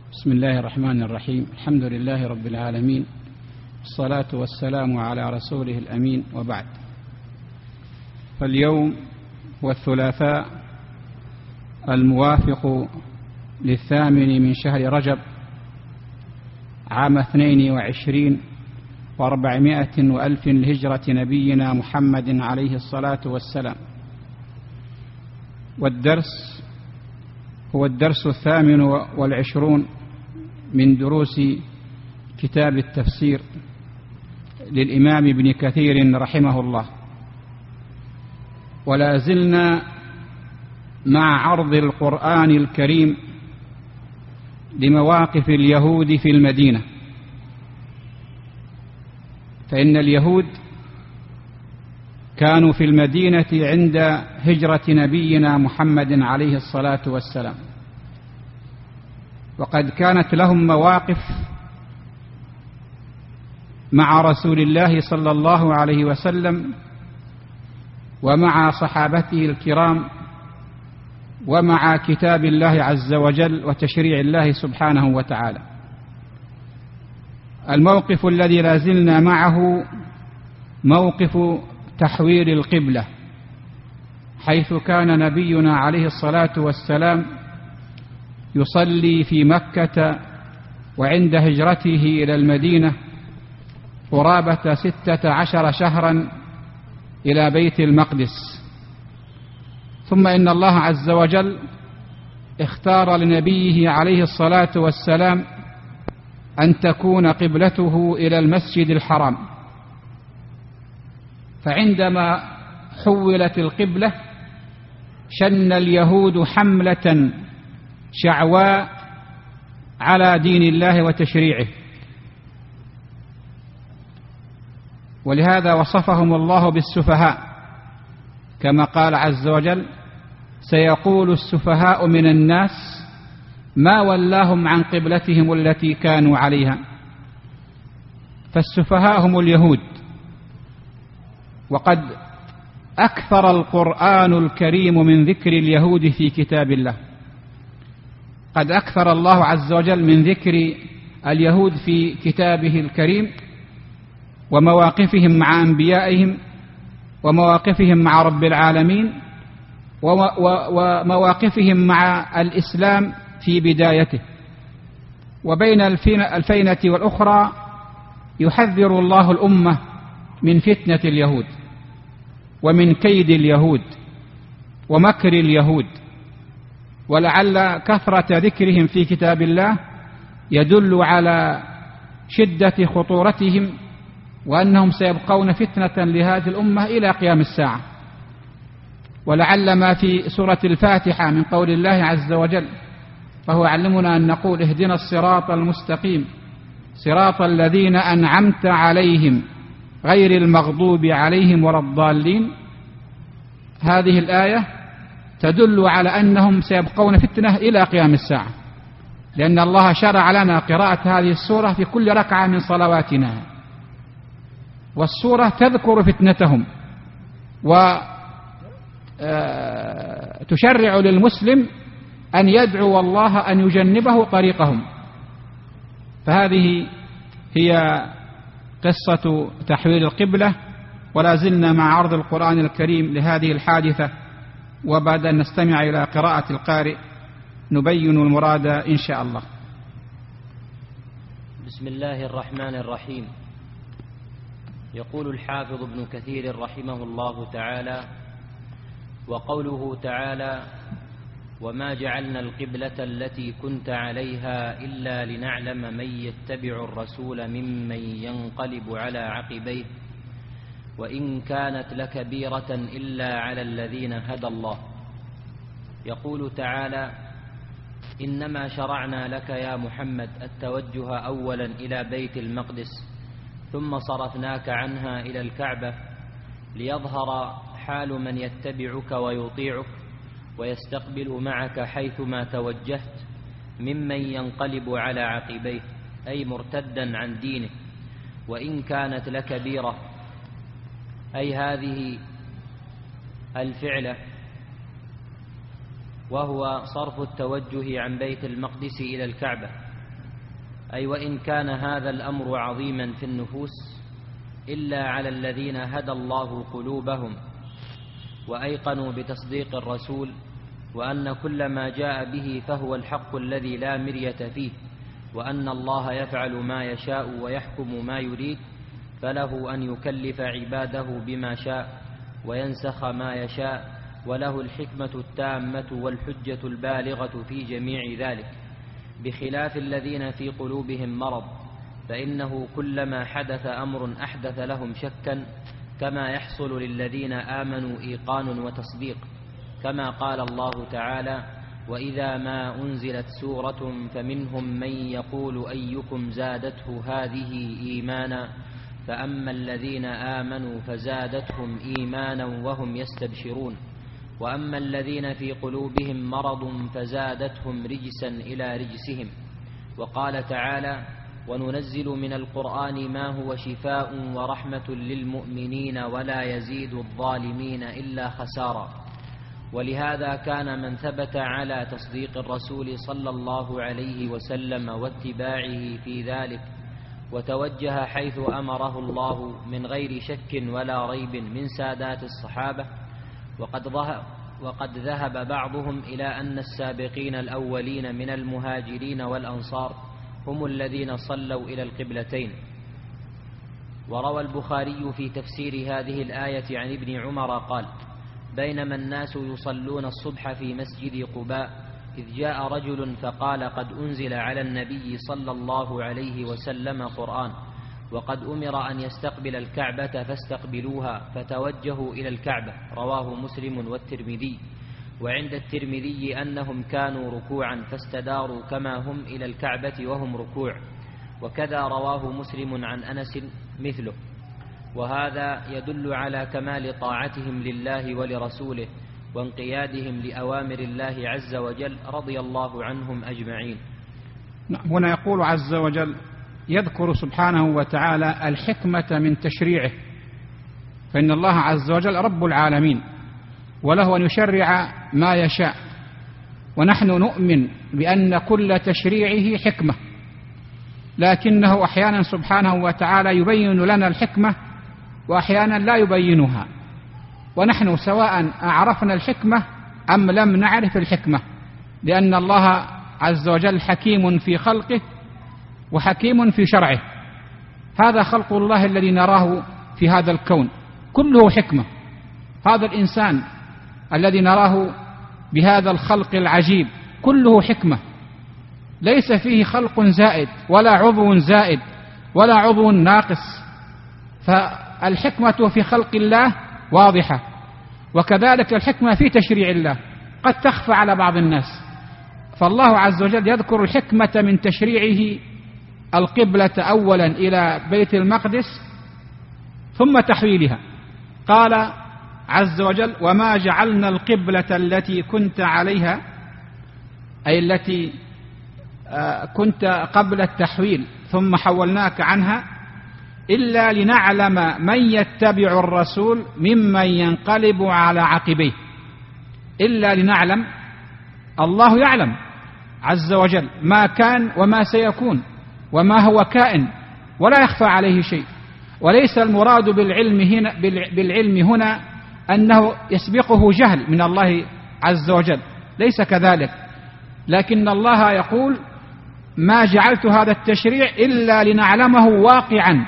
بسم الله الرحمن الرحيم. الحمد لله رب العالمين، الصلاة والسلام على رسوله الأمين، وبعد. فاليوم هو الثلاثاء الموافق 8 من شهر رجب عام 22 و400 وألف لهجرة نبينا محمد عليه الصلاة والسلام. والدرس هو الدرس 28 من دروس كتاب التفسير للإمام ابن كثير رحمه الله. ولا زلنا مع عرض القرآن الكريم لمواقف اليهود في المدينة، فإن اليهود كانوا في المدينة عند هجرة نبينا محمد عليه الصلاة والسلام، وقد كانت لهم مواقف مع رسول الله صلى الله عليه وسلم ومع صحابته الكرام ومع كتاب الله عز وجل وتشريع الله سبحانه وتعالى. الموقف الذي لا زلنا معه موقف تحويل القبلة، حيث كان نبينا عليه الصلاة والسلام يصلي في مكة وعند هجرته إلى المدينة قرابة 16 شهرا إلى بيت المقدس، ثم إن الله عز وجل اختار لنبيه عليه الصلاة والسلام أن تكون قبلته إلى المسجد الحرام. فعندما حولت القبلة شن اليهود حملة شعواء على دين الله وتشريعه، ولهذا وصفهم الله بالسفهاء، كما قال عز وجل: سيقول السفهاء من الناس ما ولاهم عن قبلتهم التي كانوا عليها. فالسفهاء هم اليهود. وقد أكثر القرآن الكريم من ذكر اليهود في كتاب الله، قد أكثر الله عز وجل من ذكر اليهود في كتابه الكريم ومواقفهم مع أنبيائهم ومواقفهم مع رب العالمين ومواقفهم مع الإسلام في بدايته. وبين الفينة والأخرى يحذر الله الأمة من فتنة اليهود ومن كيد اليهود ومكر اليهود. ولعل كثرة ذكرهم في كتاب الله يدل على شدة خطورتهم، وأنهم سيبقون فتنة لهذه الأمة إلى قيام الساعة. ولعل ما في سورة الفاتحة من قول الله عز وجل فهو يعلمنا أن نقول: اهدنا الصراط المستقيم صراط الذين أنعمت عليهم غير المغضوب عليهم ولا الضالين. هذه الآية تدل على أنهم سيبقون فتنة إلى قيام الساعة، لأن الله شرع لنا قراءة هذه السورة في كل ركعة من صلواتنا، والسورة تذكر فتنتهم وتشرع للمسلم أن يدعو الله أن يجنبه طريقهم. فهذه هي قصة تحويل القبلة. ولا زلنا مع عرض القرآن الكريم لهذه الحادثة، وبعد أن نستمع إلى قراءة القارئ نبين المراد إن شاء الله. بسم الله الرحمن الرحيم. يقول الحافظ ابن كثير رحمه الله تعالى: وقوله تعالى: وما جعلنا القبلة التي كنت عليها إلا لنعلم من يتبع الرسول ممن ينقلب على عقبيه وإن كانت لكبيرة إلا على الذين هدى الله. يقول تعالى: إنما شرعنا لك يا محمد التوجه أولا إلى بيت المقدس ثم صرفناك عنها إلى الكعبة ليظهر حال من يتبعك ويطيعك ويستقبل معك حيثما توجهت ممن ينقلب على عقبيه، أي مرتدا عن دينه، وإن كانت لكبيرة، أي هذه الفعلة وهو صرف التوجه عن بيت المقدس إلى الكعبة أي وإن كان هذا الأمر عظيما في النفوس إلا على الذين هدى الله قلوبهم وأيقنوا بتصديق الرسول وأن كل ما جاء به فهو الحق الذي لا مرية فيه، وأن الله يفعل ما يشاء ويحكم ما يريد، فله أن يكلف عباده بما شاء وينسخ ما يشاء، وله الحكمة التامة والحجة البالغة في جميع ذلك، بخلاف الذين في قلوبهم مرض، فإنه كلما حدث أمر أحدث لهم شكا، كما يحصل للذين آمنوا إيقان وتصديق، كما قال الله تعالى: وإذا ما أنزلت سورة فمنهم من يقول أيكم زادته هذه إيمانا، فأما الذين آمنوا فزادتهم إيمانا وهم يستبشرون، وأما الذين في قلوبهم مرض فزادتهم رجسا إلى رجسهم. وقال تعالى: وننزل من القرآن ما هو شفاء ورحمة للمؤمنين ولا يزيد الظالمين إلا خسارا. ولهذا كان من ثبت على تصديق الرسول صلى الله عليه وسلم واتباعه في ذلك وتوجه حيث أمره الله من غير شك ولا ريب من سادات الصحابة. وقد ذهب بعضهم إلى أن السابقين الأولين من المهاجرين والأنصار هم الذين صلوا إلى القبلتين. وروى البخاري في تفسير هذه الآية عن ابن عمر قال: بينما الناس يصلون الصبح في مسجد قباء إذ جاء رجل فقال: قد أنزل على النبي صلى الله عليه وسلم قرآن، وقد أمر أن يستقبل الكعبة فاستقبلوها، فتوجهوا إلى الكعبة. رواه مسلم والترمذي. وعند الترمذي أنهم كانوا ركوعا فاستداروا كما هم إلى الكعبة وهم ركوع، وكذا رواه مسلم عن أنس مثله. وهذا يدل على كمال طاعتهم لله ولرسوله وانقيادهم لأوامر الله عز وجل رضي الله عنهم أجمعين. هنا يقول عز وجل يذكر سبحانه وتعالى الحكمة من تشريعه، فإن الله عز وجل رب العالمين وله أن يشرع ما يشاء، ونحن نؤمن بأن كل تشريعه حكمة، لكنه أحيانا سبحانه وتعالى يبين لنا الحكمة وأحيانا لا يبينها، ونحن سواء أعرفنا الحكمة أم لم نعرف الحكمة، لأن الله عز وجل حكيم في خلقه وحكيم في شرعه. هذا خلق الله الذي نراه في هذا الكون كله حكمة. هذا الإنسان الذي نراه بهذا الخلق العجيب كله حكمة، ليس فيه خلق زائد ولا عضو زائد ولا عضو ناقص، فالحكمة في خلق الله واضحة، وكذلك الحكمة في تشريع الله قد تخفى على بعض الناس. فالله عز وجل يذكر الحكمة من تشريعه القبلة أولا إلى بيت المقدس ثم تحويلها. قال عز وجل: وما جعلنا القبلة التي كنت عليها، أي التي كنت قبل التحويل ثم حولناك عنها، إلا لنعلم من يتبع الرسول ممن ينقلب على عقبيه. إلا لنعلم، الله يعلم عز وجل ما كان وما سيكون وما هو كائن ولا يخفى عليه شيء، وليس المراد بالعلم هنا أنه يسبقه جهل من الله عز وجل، ليس كذلك، لكن الله يقول: ما جعلت هذا التشريع إلا لنعلمه واقعا،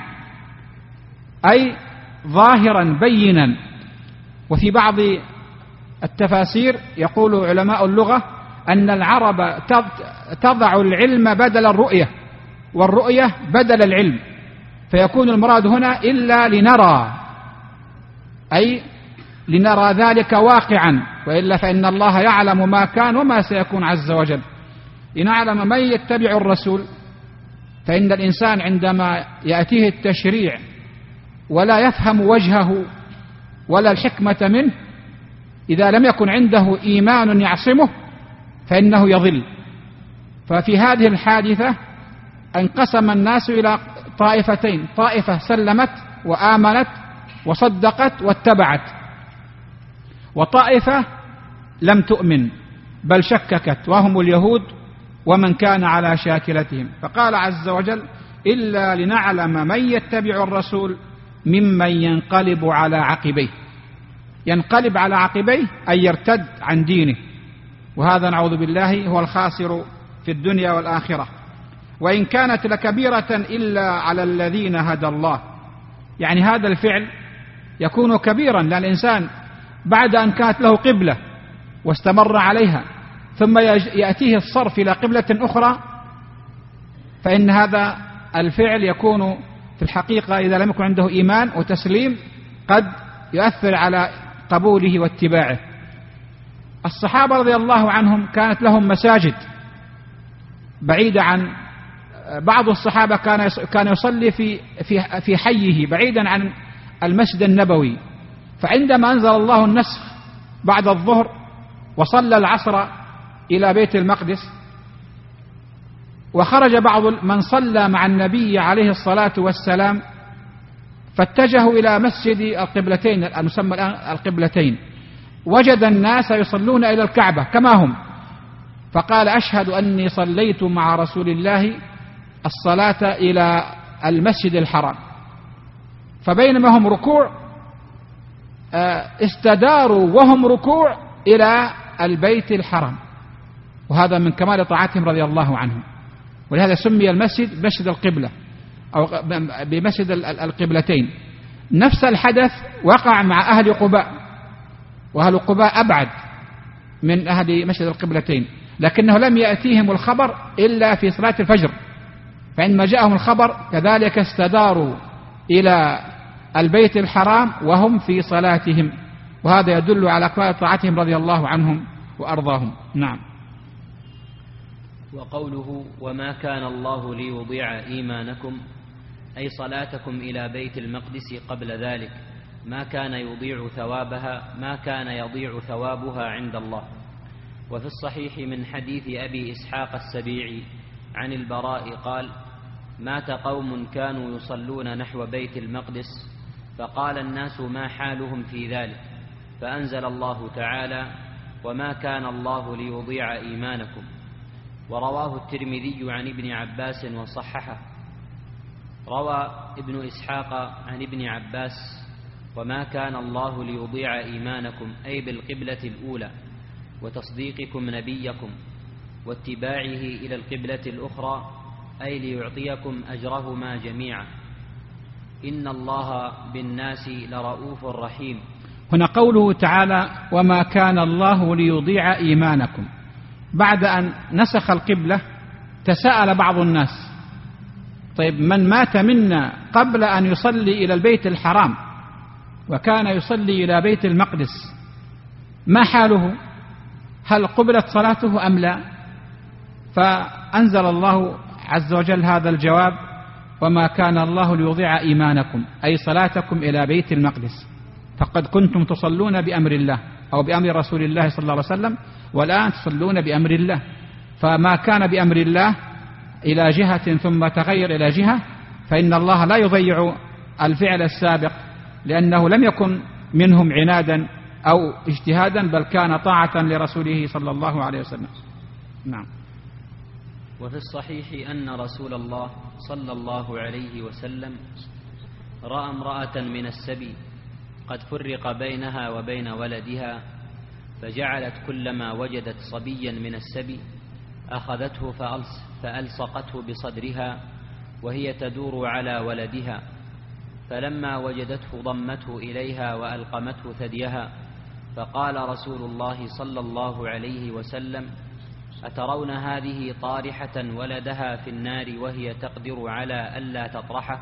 أي ظاهرا بينا. وفي بعض التفاسير يقول علماء اللغة أن العرب تضع العلم بدل الرؤية والرؤية بدل العلم، فيكون المراد هنا إلا لنرى، أي لنرى ذلك واقعا، وإلا فإن الله يعلم ما كان وما سيكون عز وجل. لنعلم من يتبع الرسول، فإن الإنسان عندما يأتيه التشريع ولا يفهم وجهه ولا الحكمة منه، إذا لم يكن عنده إيمان يعصمه فإنه يضل. ففي هذه الحادثة انقسم الناس إلى طائفتين: طائفة سلمت وآمنت وصدقت واتبعت، وطائفة لم تؤمن بل شككت، وهم اليهود ومن كان على شاكلتهم. فقال عز وجل: إلا لنعلم من يتبع الرسول ممن ينقلب على عقبيه. ينقلب على عقبيه أي يرتد عن دينه، وهذا نعوذ بالله هو الخاسر في الدنيا والآخرة. وإن كانت لكبيرة إلا على الذين هدى الله، يعني هذا الفعل يكون كبيرا للإنسان بعد أن كانت له قبلة واستمر عليها، ثم يأتيه الصرف إلى قبلة أخرى، فإن هذا الفعل يكون في الحقيقة إذا لم يكن عنده إيمان وتسليم قد يؤثر على قبوله واتباعه. الصحابة رضي الله عنهم كانت لهم مساجد بعيدة عن بعض الصحابة كان يصلي في حيه بعيدا عن المسجد النبوي، فعندما أنزل الله النسخ بعد الظهر وصلى العصر إلى بيت المقدس، وخرج بعض من صلى مع النبي عليه الصلاة والسلام فاتجهوا إلى مسجد القبلتين المسمى الآن القبلتين، وجد الناس يصلون إلى الكعبة كما هم، فقال: أشهد أني صليت مع رسول الله الصلاة إلى المسجد الحرام. فبينما هم ركوع استداروا وهم ركوع إلى البيت الحرام، وهذا من كمال طاعتهم رضي الله عنهم. ولهذا سمي المسجد مسجد القبلة أو بمسجد القبلتين. نفس الحدث وقع مع أهل قباء، وأهل قباء أبعد من أهل مسجد القبلتين، لكنه لم يأتيهم الخبر إلا في صلاة الفجر، فعندما جاءهم الخبر كذلك استداروا إلى البيت الحرام وهم في صلاتهم، وهذا يدل على كمال طاعتهم رضي الله عنهم وأرضاهم. نعم. وقوله: وما كان الله ليضيع إيمانكم، أي صلاتكم إلى بيت المقدس قبل ذلك، ما كان يضيع ثوابها عند الله. وفي الصحيح من حديث أبي إسحاق السبيعي عن البراء قال: مات قوم كانوا يصلون نحو بيت المقدس، فقال الناس: ما حالهم في ذلك؟ فأنزل الله تعالى: وما كان الله ليضيع إيمانكم. ورواه الترمذي عن ابن عباس وصححه. روى ابن إسحاق عن ابن عباس: وما كان الله ليضيع إيمانكم، أي بالقبلة الأولى وتصديقكم نبيكم واتباعه إلى القبلة الأخرى، أي ليعطيكم أجرهما جميعا، إن الله بالناس لرؤوف رحيم. هنا قوله تعالى: وما كان الله ليضيع إيمانكم، بعد أن نسخ القبلة تساءل بعض الناس: طيب من مات منا قبل أن يصلي إلى البيت الحرام وكان يصلي إلى بيت المقدس ما حاله؟ هل قبلت صلاته أم لا؟ فأنزل الله عز وجل هذا الجواب: وما كان الله ليضيع إيمانكم، أي صلاتكم إلى بيت المقدس، فقد كنتم تصلون بأمر الله أو بأمر رسول الله صلى الله عليه وسلم، والآن تصلون بأمر الله. فما كان بأمر الله إلى جهة ثم تغير إلى جهة، فإن الله لا يضيع الفعل السابق، لأنه لم يكن منهم عنادا أو اجتهادا، بل كان طاعة لرسوله صلى الله عليه وسلم. نعم. وفي الصحيح أن رسول الله صلى الله عليه وسلم رأى امرأة من السبي قد فرق بينها وبين ولدها، فجعلت كلما وجدت صبيا من السبي أخذته فألصقته بصدرها وهي تدور على ولدها، فلما وجدته ضمته إليها وألقمته ثديها، فقال رسول الله صلى الله عليه وسلم: أترون هذه طارحة ولدها في النار وهي تقدر على ألا تطرحه؟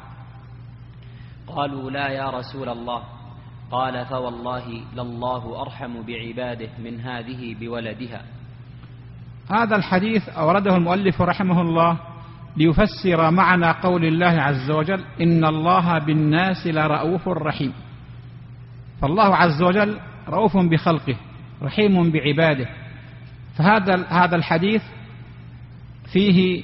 قالوا: لا يا رسول الله. قال: فوالله لله أرحم بعباده من هذه بولدها. هذا الحديث أورده المؤلف رحمه الله ليفسر معنى قول الله عز وجل: إن الله بالناس لرؤوف رحيم. فالله عز وجل رؤوف بخلقه رحيم بعباده. فهذا الحديث فيه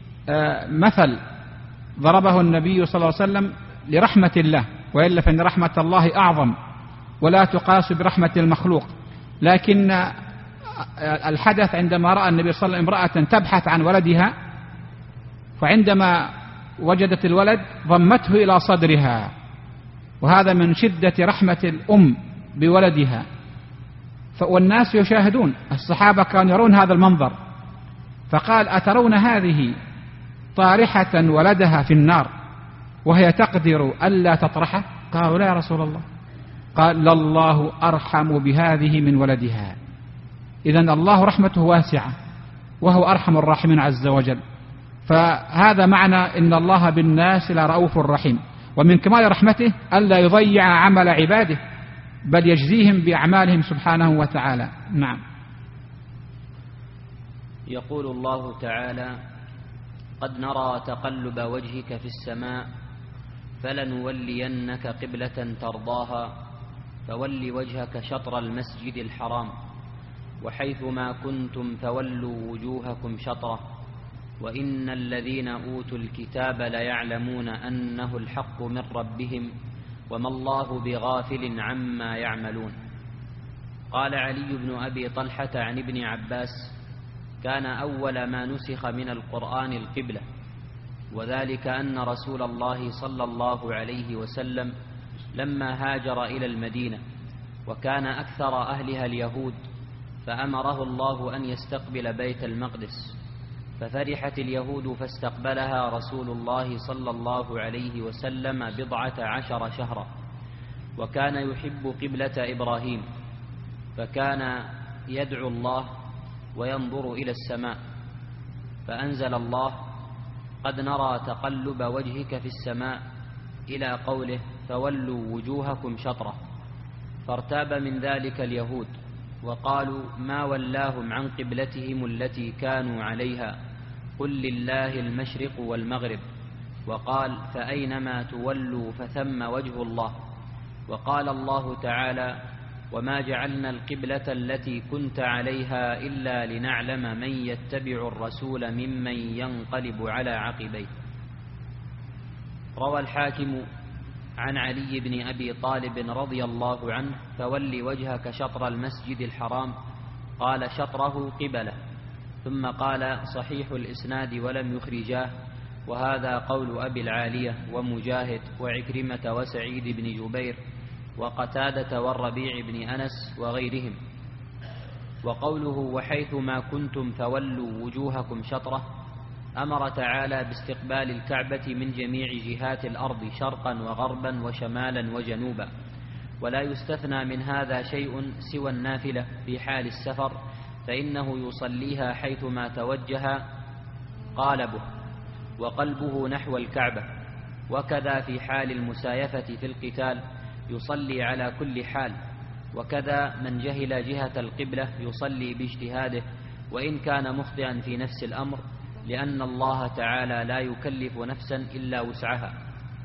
مثل ضربه النبي صلى الله عليه وسلم لرحمة الله، وإلا فإن رحمة الله أعظم ولا تقاس برحمة المخلوق. لكن الحدث عندما رأى النبي صلى الله عليه وسلم امرأة تبحث عن ولدها، فعندما وجدت الولد ضمته إلى صدرها، وهذا من شدة رحمة الأم بولدها. والناس يشاهدون، الصحابة كانوا يرون هذا المنظر، فقال: أترون هذه طارحة ولدها في النار وهي تقدر ألا تطرحه؟ قالوا: لا يا رسول الله. قال: لله أرحم بهذه من ولدها. إذن الله رحمته واسعة وهو أرحم الراحمين عز وجل. فهذا معنى إن الله بالناس لرؤوف رحيم، ومن كمال رحمته ألا يضيع عمل عباده بل يجزيهم بأعمالهم سبحانه وتعالى. نعم. يقول الله تعالى: قد نرى تقلب وجهك في السماء فلنولينك قبلة ترضاها فول وجهك شطر المسجد الحرام وحيثما كنتم فولوا وجوهكم شطره وإن الذين أوتوا الكتاب ليعلمون أنه الحق من ربهم وما الله بغافل عما يعملون. قال علي بن أبي طلحة عن ابن عباس: كان أول ما نسخ من القرآن القبلة، وذلك أن رسول الله صلى الله عليه وسلم لما هاجر إلى المدينة وكان أكثر أهلها اليهود فأمره الله أن يستقبل بيت المقدس، ففرحت اليهود فاستقبلها رسول الله صلى الله عليه وسلم 14 شهرا، وكان يحب قبلة إبراهيم، فكان يدعو الله وينظر إلى السماء، فأنزل الله: قد نرى تقلب وجهك في السماء إلى قوله: فولوا وجوهكم شطرة، فارتاب من ذلك اليهود وقالوا: ما ولاهم عن قبلتهم التي كانوا عليها، قل لله المشرق والمغرب، وقال: فأينما تولوا فثم وجه الله. وقال الله تعالى: وما جعلنا القبلة التي كنت عليها إلا لنعلم من يتبع الرسول ممن ينقلب على عقبيه. روى الحاكم عن علي بن أبي طالب رضي الله عنه: فول وجهك شطر المسجد الحرام، قال: شطره قبله، ثم قال: صحيح الإسناد ولم يخرجاه، وهذا قول أبي العالية ومجاهد وعكرمة وسعيد بن جبير وقتادة والربيع بن أنس وغيرهم. وقوله: وحيثما كنتم فولوا وجوهكم شطرة، أمر تعالى باستقبال الكعبة من جميع جهات الأرض شرقا وغربا وشمالا وجنوبا، ولا يستثنى من هذا شيء سوى النافلة في حال السفر، فإنه يصليها حيثما توجه قالبه وقلبه نحو الكعبة، وكذا في حال المسايفة في القتال يصلي على كل حال، وكذا من جهل جهة القبلة يصلي باجتهاده وإن كان مخطئا في نفس الأمر، لأن الله تعالى لا يكلف نفسا إلا وسعها.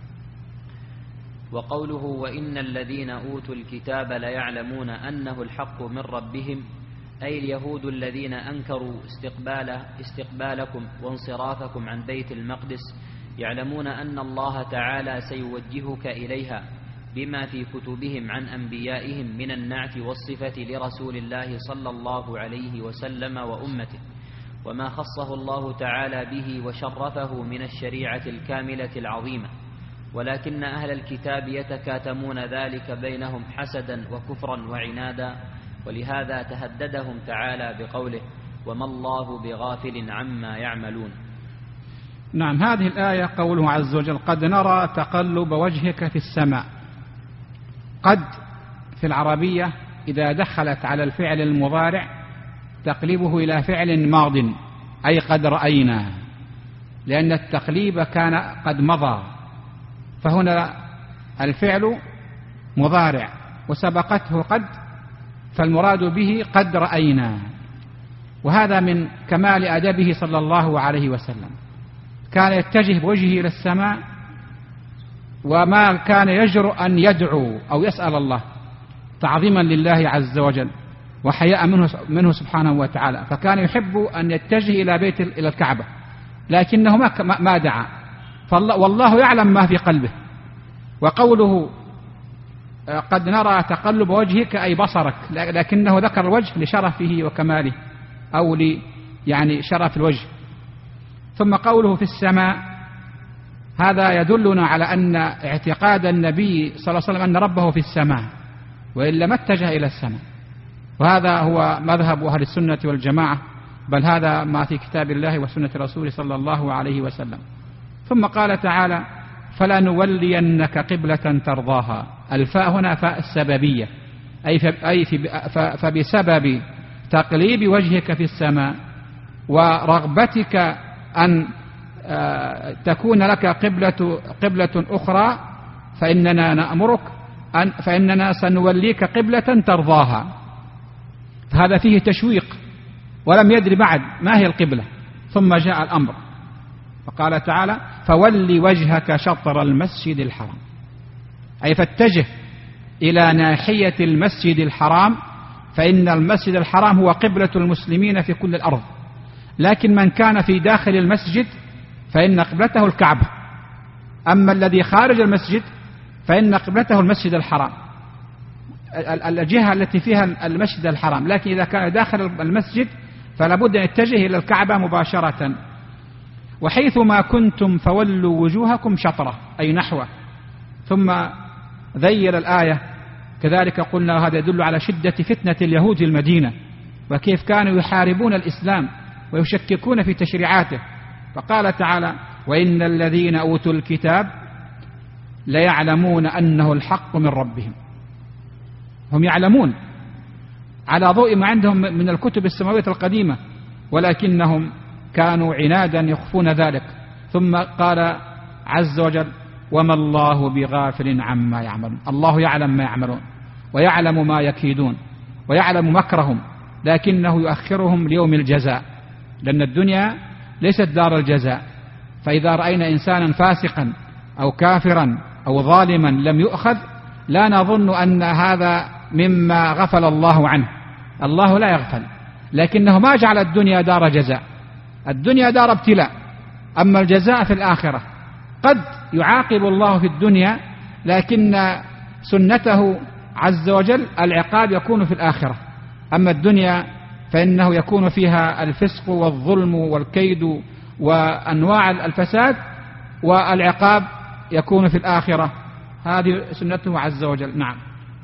وقوله: وإن الذين أوتوا الكتاب ليعلمون أنه الحق من ربهم، أي اليهود الذين أنكروا استقبالكم وانصرافكم عن بيت المقدس، يعلمون أن الله تعالى سيوجهك إليها بما في كتبهم عن أنبيائهم من النعت والصفة لرسول الله صلى الله عليه وسلم وأمته، وما خصه الله تعالى به وشرفه من الشريعة الكاملة العظيمة، ولكن أهل الكتاب يتكاتمون ذلك بينهم حسدا وكفرا وعنادا، ولهذا تهددهم تعالى بقوله: وما الله بغافل عما يعملون. نعم، هذه الآية قوله عز وجل: قد نرى تقلب وجهك في السماء. قد في العربية إذا دخلت على الفعل المضارع تقلبه إلى فعل ماض، أي قد رأينا، لأن التقليب كان قد مضى، فهنا الفعل مضارع وسبقته قد، فالمراد به قد رأينا. وهذا من كمال أدبه صلى الله عليه وسلم، كان يتجه بوجهه إلى السماء وما كان يجرؤ أن يدعو أو يسأل الله تعظيما لله عز وجل وحياء منه سبحانه وتعالى، فكان يحب أن يتجه إلى الكعبة، لكنه ما دعا، والله يعلم ما في قلبه. وقوله قد نرى تقلب وجهك أي بصرك، لكنه ذكر الوجه لشرفه وكماله أو يعني شرف الوجه. ثم قوله في السماء، هذا يدلنا على أن اعتقاد النبي صلى الله عليه وسلم أن ربه في السماء، وإلا ما اتجه إلى السماء، وهذا هو مذهب أهل السنة والجماعة، بل هذا ما في كتاب الله وسنة رسوله صلى الله عليه وسلم. ثم قال تعالى: فلنولينك قبلة ترضاها. الفاء هنا فاء السببية، فبسبب تقليب وجهك في السماء ورغبتك أن تكون لك قبلة أخرى فإننا نأمرك فإننا سنوليك قبلة ترضاها. فهذا فيه تشويق، ولم يدري بعد ما هي القبلة، ثم جاء الأمر فقال تعالى: فول وجهك شطر المسجد الحرام، أي فاتجه إلى ناحية المسجد الحرام، فإن المسجد الحرام هو قبلة المسلمين في كل الأرض، لكن من كان في داخل المسجد فإن قبلته الكعبة، أما الذي خارج المسجد فإن قبلته المسجد الحرام، الجهة التي فيها المسجد الحرام. لكن إذا كان داخل المسجد فلا بد أن يتجه إلى الكعبة مباشرة. وحيثما كنتم فولوا وجوهكم شطرة، أي نحوه. ثم ذيل الآية كذلك قلنا هذا يدل على شدة فتنة اليهود في المدينة، وكيف كانوا يحاربون الإسلام ويشككون في تشريعاته. فقال تعالى: وإن الذين أوتوا الكتاب ليعلمون أنه الحق من ربهم. هم يعلمون على ضوء ما عندهم من الكتب السماوية القديمة، ولكنهم كانوا عنادا يخفون ذلك. ثم قال عز وجل: وما الله بغافل عما يعملون. الله يعلم ما يعملون ويعلم ما يكيدون ويعلم مكرهم، لكنه يؤخرهم ليوم الجزاء، لأن الدنيا ليست دار الجزاء. فإذا رأينا إنسانا فاسقا أو كافرا أو ظالما لم يؤخذ، لا نظن أن هذا مما غفل الله عنه. الله لا يغفل، لكنه ما جعل الدنيا دار جزاء، الدنيا دار ابتلاء، أما الجزاء في الآخرة. قد يعاقب الله في الدنيا، لكن سنته عز وجل العقاب يكون في الآخرة. أما الدنيا فإنه يكون فيها الفسق والظلم والكيد وأنواع الفساد، والعقاب يكون في الآخرة. هذه سنته عز وجل. نعم.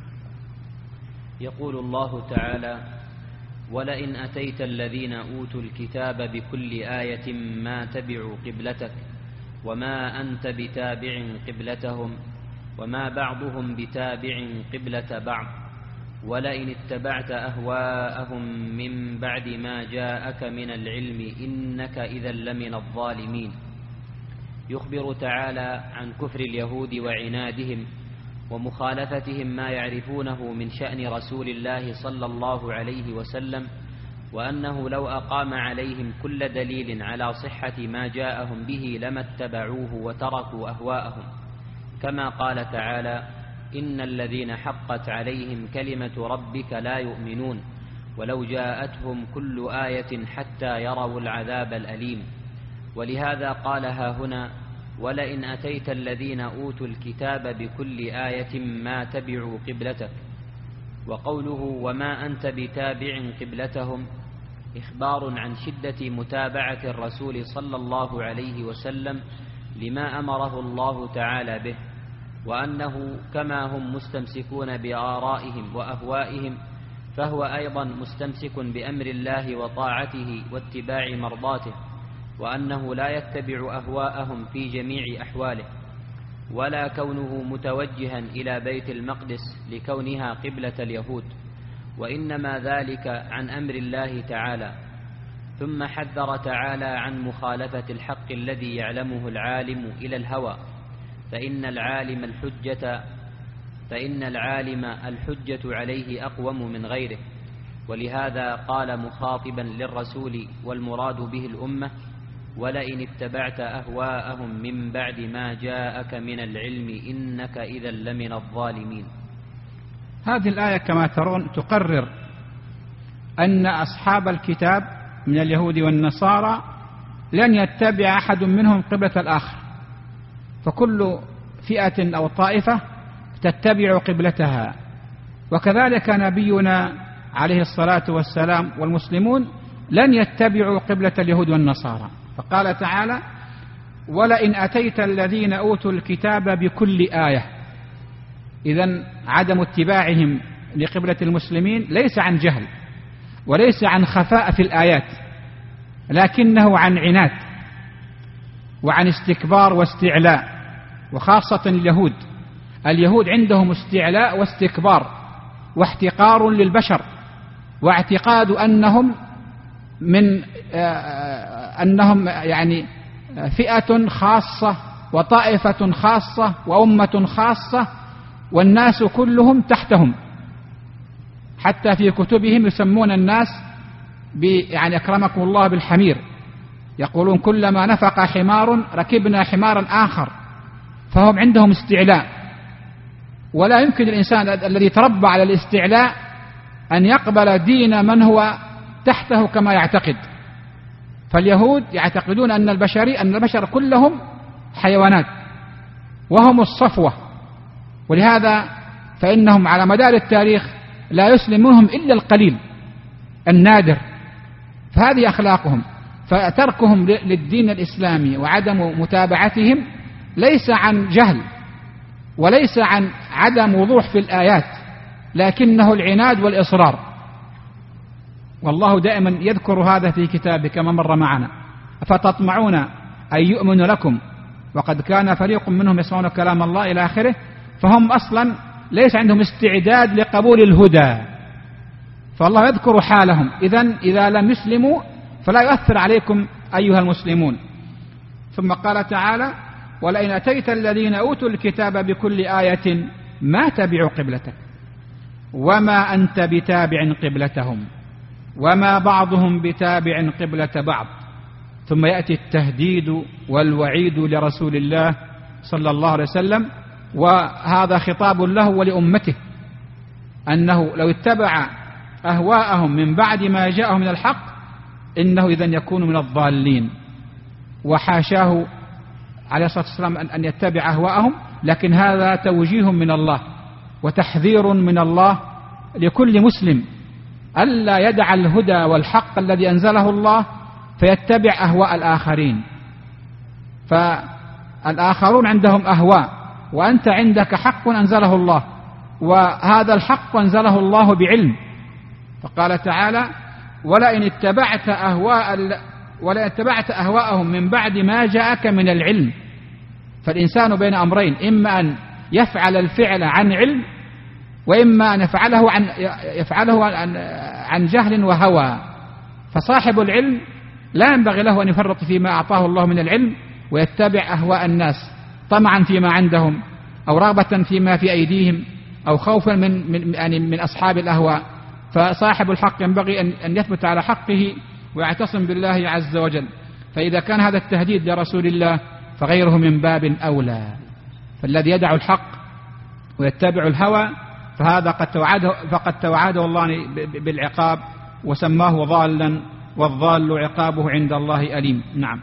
يقول الله تعالى: ولئن أتيت الذين أوتوا الكتاب بكل آية ما تبعوا قبلتك وما أنت بتابع قبلتهم وما بعضهم بتابع قبلة بعض ولئن اتبعت أهواءهم من بعد ما جاءك من العلم إنك إذا لمن الظالمين. يخبر تعالى عن كفر اليهود وعنادهم ومخالفتهم ما يعرفونه من شأن رسول الله صلى الله عليه وسلم، وأنه لو أقام عليهم كل دليل على صحة ما جاءهم به لما اتبعوه وتركوا أهواءهم، كما قال تعالى: إن الذين حقت عليهم كلمة ربك لا يؤمنون ولو جاءتهم كل آية حتى يروا العذاب الأليم. ولهذا قالها هنا: ولئن أتيت الذين أوتوا الكتاب بكل آية ما تبعوا قبلتك. وقوله وما أنت بتابع قبلتهم إخبار عن شدة متابعة الرسول صلى الله عليه وسلم لما أمره الله تعالى به، وأنه كما هم مستمسكون بآرائهم وأهوائهم فهو أيضا مستمسك بأمر الله وطاعته واتباع مرضاته، وأنه لا يتبع أهواءهم في جميع أحواله، ولا كونه متوجها إلى بيت المقدس لكونها قبلة اليهود، وإنما ذلك عن أمر الله تعالى. ثم حذر تعالى عن مخالفة الحق الذي يعلمه العالم إلى الهوى، فإن العالم الحجة عليه أقوم من غيره. ولهذا قال مخاطبا للرسول والمراد به الأمة: ولئن اتبعت أهواءهم من بعد ما جاءك من العلم إنك إذا لمن الظالمين. هذه الآية كما ترون تقرر أن أصحاب الكتاب من اليهود والنصارى لن يتبع أحد منهم قبلة الآخر، فكل فئة أو طائفة تتبع قبلتها. وكذلك نبينا عليه الصلاة والسلام والمسلمون لن يتبعوا قبلة اليهود والنصارى. فقال تعالى: ولئن أتيت الذين أوتوا الكتاب بكل آية. إذن عدم اتباعهم لقبلة المسلمين ليس عن جهل وليس عن خفاء في الآيات، لكنه عن عناد وعن استكبار واستعلاء، وخاصة اليهود عندهم استعلاء واستكبار واحتقار للبشر، واعتقاد أنهم يعني فئة خاصة وطائفة خاصة وأمة خاصة والناس كلهم تحتهم. حتى في كتبهم يسمون الناس يعني أكرمكم الله بالحمير، يقولون كلما نفق حمار ركبنا حمارا آخر. فهم عندهم استعلاء، ولا يمكن الإنسان الذي تربى على الاستعلاء أن يقبل دين من هو تحته كما يعتقد. فاليهود يعتقدون أن البشر كلهم حيوانات وهم الصفوة، ولهذا فإنهم على مدار التاريخ لا يسلم منهم إلا القليل النادر. فهذه أخلاقهم. فتركهم للدين الإسلامي وعدم متابعتهم ليس عن جهل وليس عن عدم وضوح في الآيات، لكنه العناد والإصرار. والله دائما يذكر هذا في كتابه كما مر معنا: أفتطمعون أن يؤمنوا لكم وقد كان فريق منهم يسمعون كلام الله إلى آخره. فهم أصلا ليس عندهم استعداد لقبول الهدى، فالله يذكر حالهم. إذا لم يسلموا فلا يؤثر عليكم أيها المسلمون. ثم قال تعالى: ولئن أتيت الذين أوتوا الكتاب بكل آية ما تبعوا قبلتك وما أنت بتابع قبلتهم وما بعضهم بتابع قبلة بعض. ثم يأتي التهديد والوعيد لرسول الله صلى الله عليه وسلم، وهذا خطاب له ولأمته، أنه لو اتبع أهواءهم من بعد ما جاءهم من الحق إنه إذن يكون من الضالين. وحاشاه عليه الصلاة والسلام أن يتبع أهواءهم، لكن هذا توجيه من الله وتحذير من الله لكل مسلم ألا يدع الهدى والحق الذي أنزله الله فيتبع أهواء الآخرين. فالآخرون عندهم أهواء، وأنت عندك حق أنزله الله، وهذا الحق أنزله الله بعلم. فقال تعالى: ولئن اتبعت أهواءهم من بعد ما جاءك من العلم. فالإنسان بين أمرين: إما أن يفعل الفعل عن علم، وإما أن يفعله عن جهل وهوى. فصاحب العلم لا ينبغي له أن يفرط فيما أعطاه الله من العلم ويتبع أهواء الناس طمعا فيما عندهم أو رغبة فيما في أيديهم أو خوفا من أصحاب الأهواء. فصاحب الحق ينبغي أن يثبت على حقه ويعتصم بالله عز وجل. فإذا كان هذا التهديد لرسول الله فغيره من باب أولى. فالذي يدع الحق ويتبع الهوى فهذا فقد توعده الله بالعقاب وسماه ضالا، والضال عقابه عند الله أليم. نعم.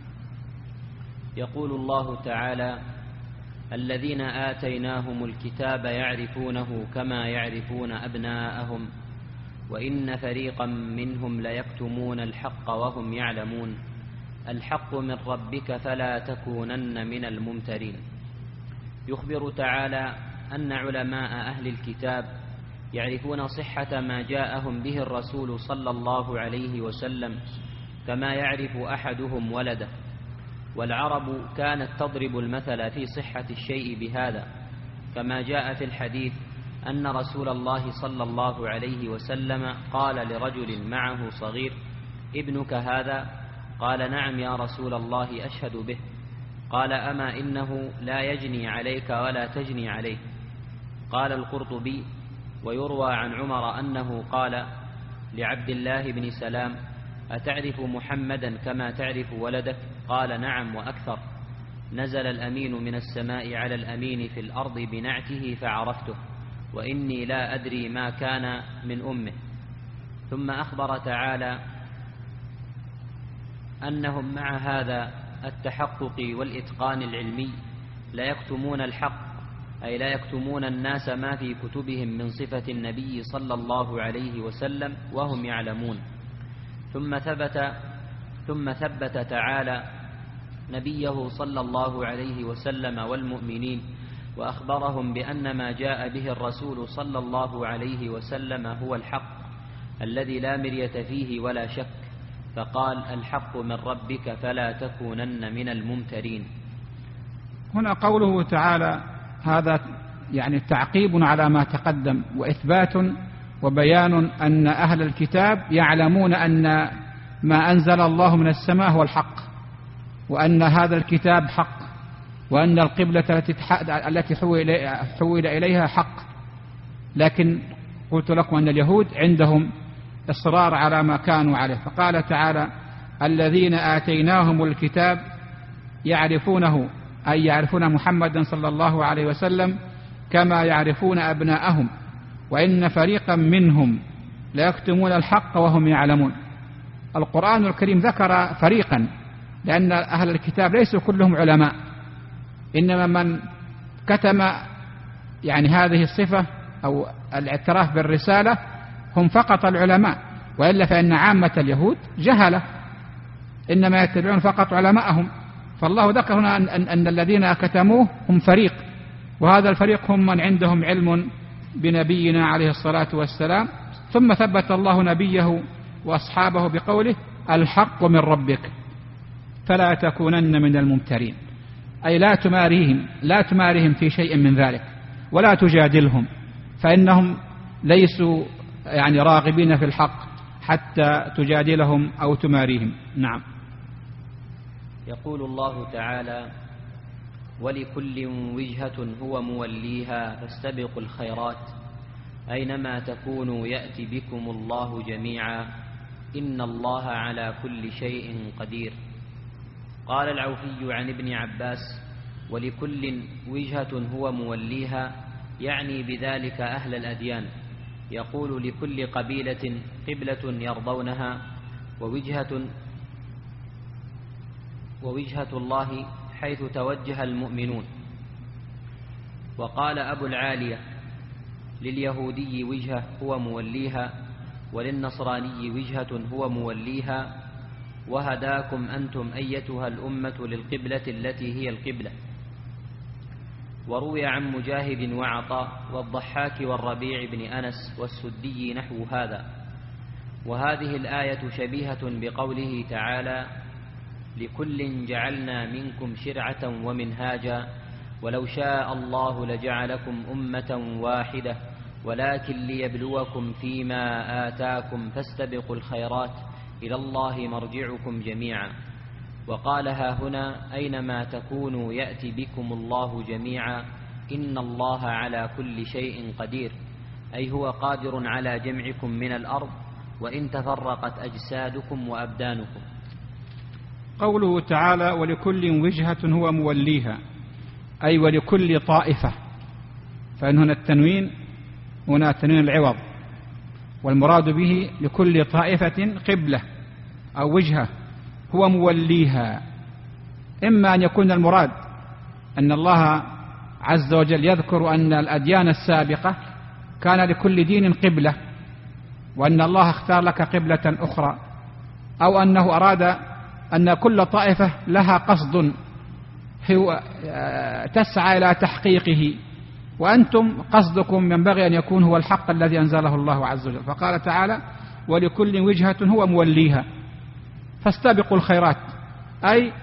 يقول الله تعالى: الذين آتيناهم الكتاب يعرفونه كما يعرفون أبناءهم وإن فريقا منهم ليكتمون الحق وهم يعلمون الحق من ربك فلا تكونن من الممترين. يخبر تعالى أن علماء أهل الكتاب يعرفون صحة ما جاءهم به الرسول صلى الله عليه وسلم كما يعرف أحدهم ولده. والعرب كانت تضرب المثل في صحة الشيء بهذا، كما جاء في الحديث أن رسول الله صلى الله عليه وسلم قال لرجل معه صغير: ابنك هذا؟ قال: نعم يا رسول الله أشهد به. قال: أما إنه لا يجني عليك ولا تجني عليه. قال القرطبي: ويروى عن عمر أنه قال لعبد الله بن سلام: أتعرف محمدا كما تعرف ولدك؟ قال: نعم وأكثر. نزل الأمين من السماء على الأمين في الأرض بنعته فعرفته، وإني لا أدري ما كان من أمه. ثم أخبر تعالى أنهم مع هذا التحقق والإتقان العلمي لا يكتمون الحق أي لا يكتمون الناس ما في كتبهم من صفة النبي صلى الله عليه وسلم وهم يعلمون. ثم ثبت تعالى نبيه صلى الله عليه وسلم والمؤمنين وأخبرهم بأن ما جاء به الرسول صلى الله عليه وسلم هو الحق الذي لا مرية فيه ولا شك، فقال: الحق من ربك فلا تكونن من الممترين. هنا قوله تعالى هذا يعني تعقيب على ما تقدم وإثبات وبيان أن أهل الكتاب يعلمون أن ما أنزل الله من السماء هو الحق، وأن هذا الكتاب حق، وأن القبلة التي حول إليها حق. لكن قلت لكم أن اليهود عندهم إصرار على ما كانوا عليه، فقال تعالى: الذين آتيناهم الكتاب يعرفونه، أي يعرفون محمدا صلى الله عليه وسلم كما يعرفون أبناءهم وإن فريقا منهم ليكتمون الحق وهم يعلمون. القرآن الكريم ذكر فريقا، لأن أهل الكتاب ليسوا كلهم علماء، إنما من كتم يعني هذه الصفة أو الاعتراف بالرسالة هم فقط العلماء، وإلا فإن عامة اليهود جهلة إنما يتبعون فقط علماءهم. فالله ذكر هنا أن الذين كتموه هم فريق، وهذا الفريق هم من عندهم علم بنبينا عليه الصلاة والسلام. ثم ثبت الله نبيه وأصحابه بقوله: الحق من ربك فلا تكونن من الممترين، أي لا تمارهم في شيء من ذلك ولا تجادلهم، فإنهم ليسوا يعني راغبين في الحق حتى تجادلهم أو تماريهم. نعم. يقول الله تعالى: ولكل وجهة هو موليها فاستبقوا الخيرات أينما تكونوا يأتي بكم الله جميعا إن الله على كل شيء قدير. قال العوفي عن ابن عباس: ولكل وجهة هو موليها، يعني بذلك أهل الأديان. يقول: لكل قبيلة قبلة يرضونها ووجهة الله حيث توجه المؤمنون. وقال أبو العالية: لليهودي وجهة هو موليها، وللنصراني وجهة هو موليها، وهداكم أنتم أيتها الأمة للقبلة التي هي القبلة. وروي عن مجاهد وعطاء والضحاك والربيع بن أنس والسدي نحو هذا. وهذه الآية شبيهة بقوله تعالى: لكل جعلنا منكم شرعة ومنهاجا ولو شاء الله لجعلكم أمة واحدة ولكن ليبلوكم فيما آتاكم فاستبقوا الخيرات إلى الله مرجعكم جميعا. وقالها هنا: أينما تكونوا يأتي بكم الله جميعا إن الله على كل شيء قدير، أي هو قادر على جمعكم من الأرض وإن تفرقت أجسادكم وأبدانكم. قوله تعالى: ولكل وجهة هو موليها، أي ولكل طائفة، فإن هنا التنوين هنا تنوين العوض، والمراد به لكل طائفة قبلة أو وجهة هو موليها. إما أن يكون المراد أن الله عز وجل يذكر أن الأديان السابقة كان لكل دين قبلة، وأن الله اختار لك قبلة أخرى، أو أنه أراد أن كل طائفة لها قصد هو تسعى إلى تحقيقه، وأنتم قصدكم ينبغي أن يكون هو الحق الذي أنزله الله عز وجل. فقال تعالى: ولكل وجهة هو موليها فاستبقوا الخيرات، أي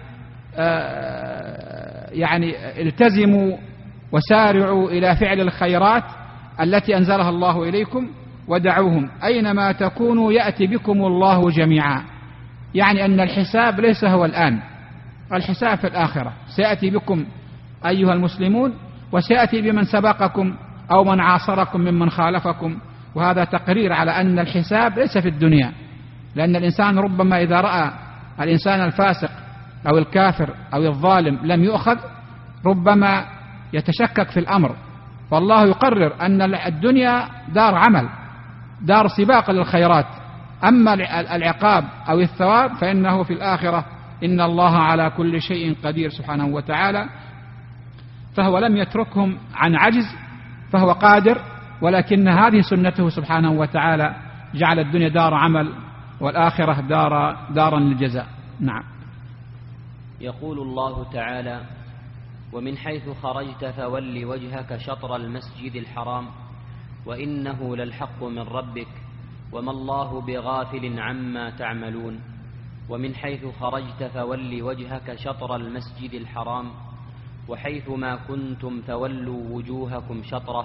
يعني التزموا وسارعوا إلى فعل الخيرات التي أنزلها الله إليكم ودعوهم أينما تكونوا يأتي بكم الله جميعا. يعني أن الحساب ليس هو الآن، الحساب في الآخرة، سيأتي بكم أيها المسلمون وسيأتي بمن سبقكم أو من عاصركم ممن خالفكم. وهذا تقرير على أن الحساب ليس في الدنيا، لأن الإنسان ربما إذا رأى الإنسان الفاسق أو الكافر أو الظالم لم يؤخذ ربما يتشكك في الأمر. فالله يقرر أن الدنيا دار عمل، دار سباق للخيرات، أما العقاب أو الثواب فإنه في الآخرة. إن الله على كل شيء قدير سبحانه وتعالى. فهو لم يتركهم عن عجز، فهو قادر، ولكن هذه سنته سبحانه وتعالى، جعل الدنيا دار عمل والآخرة دارا للجزاء. نعم. يقول الله تعالى: ومن حيث خرجت فول وجهك شطر المسجد الحرام وإنه للحق من ربك وما الله بغافل عما تعملون. ومن حيث خرجت فول وجهك شطر المسجد الحرام وحيث ما كنتم فولوا وجوهكم شطره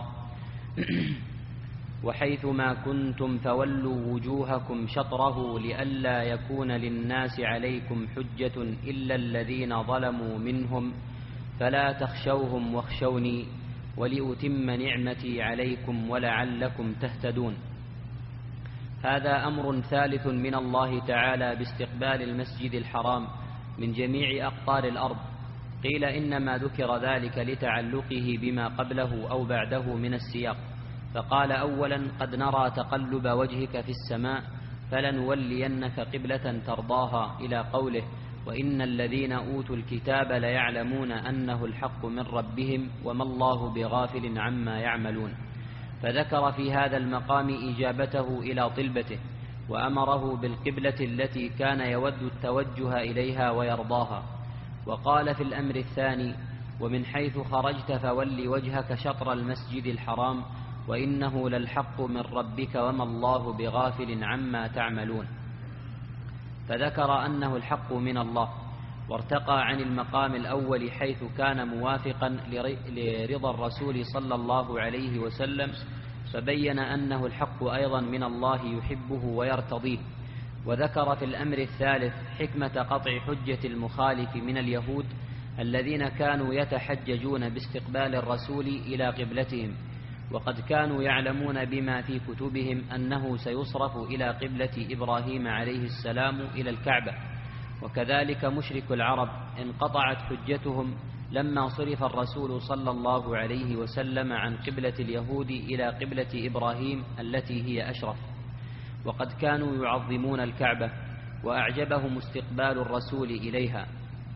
وحيث ما كنتم فولوا وجوهكم شطره لئلا يكون للناس عليكم حجة إلا الذين ظلموا منهم فلا تخشوهم واخشوني ولأتم نعمتي عليكم ولعلكم تهتدون. هذا أمر ثالث من الله تعالى باستقبال المسجد الحرام من جميع أقطار الأرض. قيل إنما ذكر ذلك لتعلقه بما قبله أو بعده من السياق، فقال: أولا قد نرى تقلب وجهك في السماء فلنولينك قبلة ترضاها، إلى قوله: وإن الذين أوتوا الكتاب ليعلمون أنه الحق من ربهم وما الله بغافل عما يعملون. فذكر في هذا المقام إجابته إلى طلبته، وأمره بالقبلة التي كان يود التوجه إليها ويرضاها. وقال في الأمر الثاني: ومن حيث خرجت فول وجهك شطر المسجد الحرام وإنه للحق من ربك وما الله بغافل عما تعملون. فذكر أنه الحق من الله، وارتقى عن المقام الأول حيث كان موافقا لرضا الرسول صلى الله عليه وسلم، فبين أنه الحق أيضا من الله يحبه ويرتضيه. وذكر في الأمر الثالث حكمة قطع حجة المخالف من اليهود الذين كانوا يتحججون باستقبال الرسول إلى قبلتهم، وقد كانوا يعلمون بما في كتبهم أنه سيصرف إلى قبلة إبراهيم عليه السلام إلى الكعبة. وكذلك مشرك العرب انقطعت حجتهم لما صرف الرسول صلى الله عليه وسلم عن قبلة اليهود إلى قبلة إبراهيم التي هي أشرف، وقد كانوا يعظمون الكعبة وأعجبهم استقبال الرسول إليها.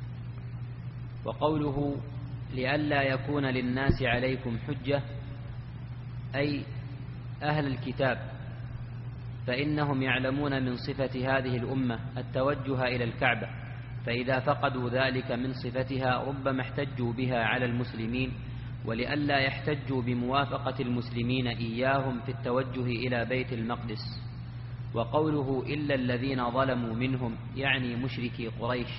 وقوله لئلا يكون للناس عليكم حجة أي أهل الكتاب، فإنهم يعلمون من صفة هذه الأمة التوجه إلى الكعبة، فإذا فقدوا ذلك من صفتها ربما احتجوا بها على المسلمين، ولئلا يحتجوا بموافقة المسلمين إياهم في التوجه إلى بيت المقدس. وقوله إلا الذين ظلموا منهم يعني مشركي قريش.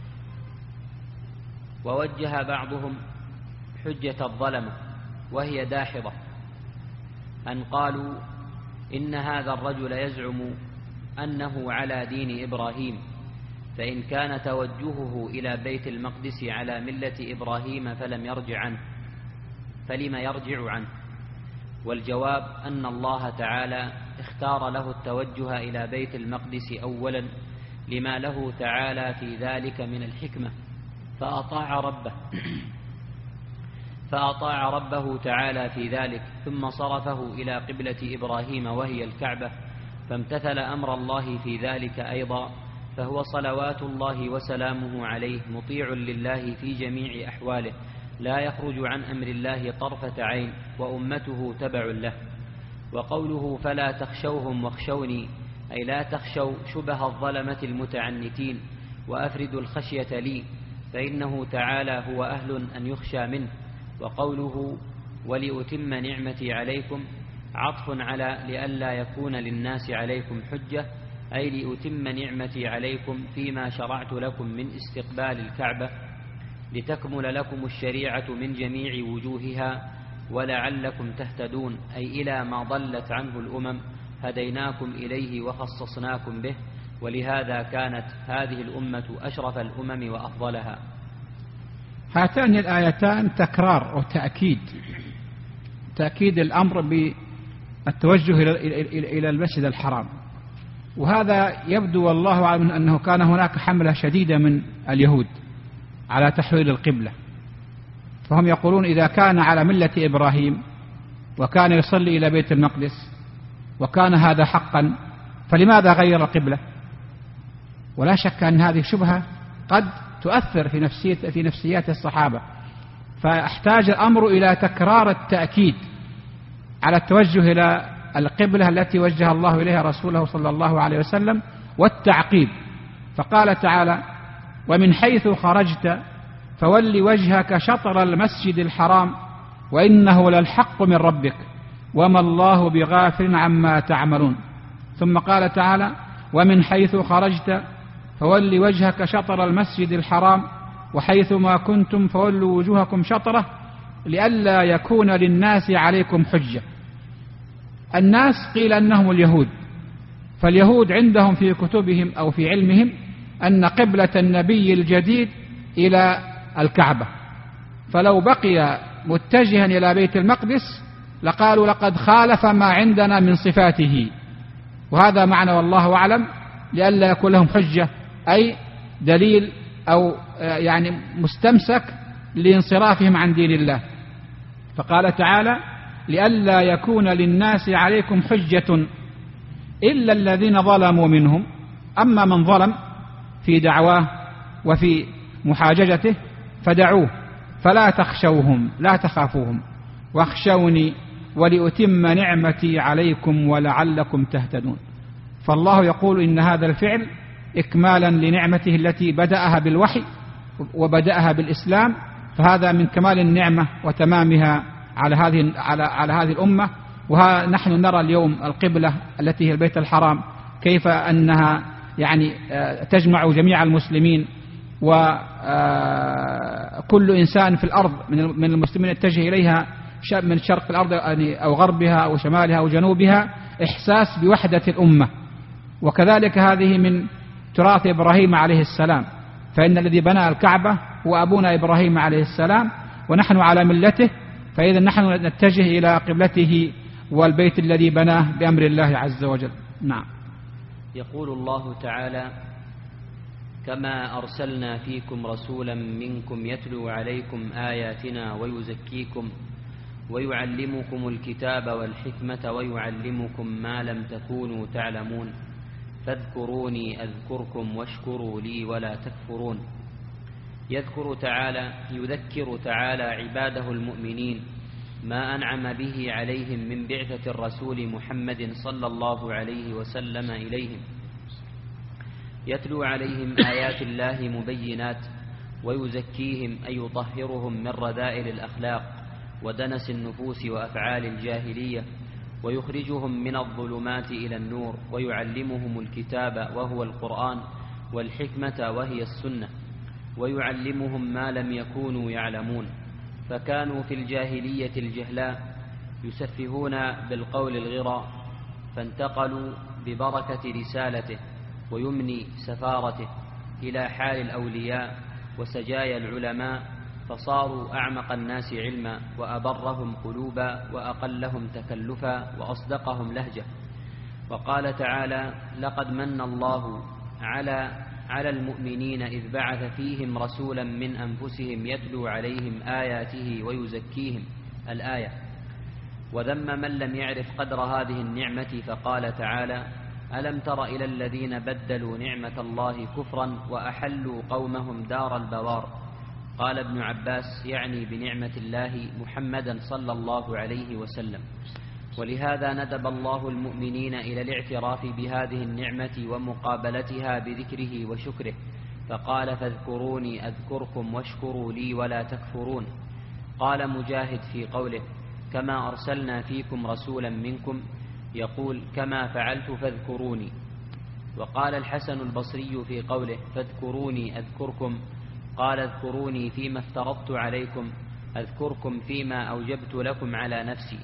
ووجه بعضهم حجة الظلمة وهي داحضة، أن قالوا إن هذا الرجل يزعم أنه على دين إبراهيم، فإن كان توجهه إلى بيت المقدس على ملة إبراهيم فلما يرجع عنه. والجواب أن الله تعالى اختار له التوجه إلى بيت المقدس أولا لما له تعالى في ذلك من الحكمة، فأطاع ربه تعالى في ذلك، ثم صرفه إلى قبلة إبراهيم وهي الكعبة، فامتثل أمر الله في ذلك أيضا، فهو صلوات الله وسلامه عليه مطيع لله في جميع أحواله، لا يخرج عن أمر الله طرفة عين، وأمته تبع له. وقوله فلا تخشوهم واخشوني أي لا تخشوا شبه الظلمة المتعنتين، وأفردوا الخشية لي، فإنه تعالى هو أهل أن يخشى منه. وقوله ولأتم نعمتي عليكم عطف على لئلا يكون للناس عليكم حجة، أي لأتم نعمتي عليكم فيما شرعت لكم من استقبال الكعبة، لتكمل لكم الشريعة من جميع وجوهها ولعلكم تهتدون، أي إلى ما ضلت عنه الأمم هديناكم إليه وخصصناكم به، ولهذا كانت هذه الأمة أشرف الأمم وأفضلها. هاتان الآيتان تكرار وتأكيد، تأكيد الأمر بالتوجه إلى المسجد الحرام، وهذا يبدو والله أعلم أنه كان هناك حملة شديدة من اليهود على تحويل القبلة، فهم يقولون إذا كان على ملة إبراهيم وكان يصلي إلى بيت المقدس وكان هذا حقا فلماذا غير القبلة؟ ولا شك أن هذه شبهة قد تؤثر في نفسيات الصحابة، فاحتاج الأمر إلى تكرار التأكيد على التوجه إلى القبلة التي وجه الله إليها رسوله صلى الله عليه وسلم، والتعقيب. فقال تعالى: ومن حيث خرجت فول وجهك شطر المسجد الحرام وإنه للحق من ربك وما الله بغافل عما تعملون. ثم قال تعالى: ومن حيث خرجت فول وجهك شطر المسجد الحرام وحيث ما كنتم فولوا وجوهكم شطره لئلا يكون للناس عليكم حجة. الناس قيل أنهم اليهود، فاليهود عندهم في كتبهم أو في علمهم أن قبلة النبي الجديد إلى الكعبة، فلو بقي متجها إلى بيت المقدس لقالوا لقد خالف ما عندنا من صفاته، وهذا معنى والله أعلم لئلا يكون لهم حجة، أي دليل أو يعني مستمسك لانصرافهم عن دين الله. فقال تعالى: لئلا يكون للناس عليكم حجة إلا الذين ظلموا منهم. أما من ظلم في دعواه وفي محاججته فدعوه، فلا تخشوهم لا تخافوهم واخشوني ولأتم نعمتي عليكم ولعلكم تهتدون. فالله يقول إن هذا الفعل إكمالا لنعمته التي بدأها بالوحي وبدأها بالإسلام، فهذا من كمال النعمة وتمامها على هذه الأمة. ونحن نرى اليوم القبلة التي هي البيت الحرام كيف أنها يعني تجمع جميع المسلمين، وكل إنسان في الأرض من المسلمين يتجه إليها من شرق الأرض أو غربها أو شمالها أو جنوبها إحساس بوحدة الأمة. وكذلك هذه من تراث إبراهيم عليه السلام، فإن الذي بنى الكعبة هو أبونا إبراهيم عليه السلام ونحن على ملته، فإذا نحن نتجه إلى قبلته والبيت الذي بناه بأمر الله عز وجل. نعم. يقول الله تعالى: كما أرسلنا فيكم رسولا منكم يتلو عليكم آياتنا ويزكيكم ويعلمكم الكتاب والحكمة ويعلمكم ما لم تكونوا تعلمون فاذكروني أذكركم واشكروا لي ولا تكفرون. يذكر تعالى عباده المؤمنين ما أنعم به عليهم من بعثة الرسول محمد صلى الله عليه وسلم إليهم، يتلو عليهم آيات الله مبينات ويزكيهم أي يطهرهم من رذائل الأخلاق ودنس النفوس وأفعال الجاهلية، ويخرجهم من الظلمات إلى النور، ويعلمهم الكتاب وهو القرآن والحكمة وهي السنة، ويعلمهم ما لم يكونوا يعلمون، فكانوا في الجاهلية الجهلاء يسفهون بالقول الغرى، فانتقلوا ببركة رسالته ويمن سفارته إلى حال الأولياء وسجايا العلماء، فصاروا أعمق الناس علما وأبرهم قلوبا وأقلهم تكلفا وأصدقهم لهجة. وقال تعالى: لقد من الله على المؤمنين إذ بعث فيهم رسولا من أنفسهم يتلو عليهم آياته ويزكيهم، الآية. وذم من لم يعرف قدر هذه النعمة فقال تعالى: ألم تر إلى الذين بدلوا نعمة الله كفرا وأحلوا قومهم دار البوار. قال ابن عباس: يعني بنعمة الله محمدا صلى الله عليه وسلم. ولهذا ندب الله المؤمنين إلى الاعتراف بهذه النعمة ومقابلتها بذكره وشكره، فقال: فاذكروني أذكركم واشكروا لي ولا تكفرون. قال مجاهد في قوله: كما أرسلنا فيكم رسولا منكم، يقول: كما فعلت فاذكروني. وقال الحسن البصري في قوله: فاذكروني أذكركم، قال: اذكروني فيما افترضت عليكم، أذكركم فيما أوجبت لكم على نفسي.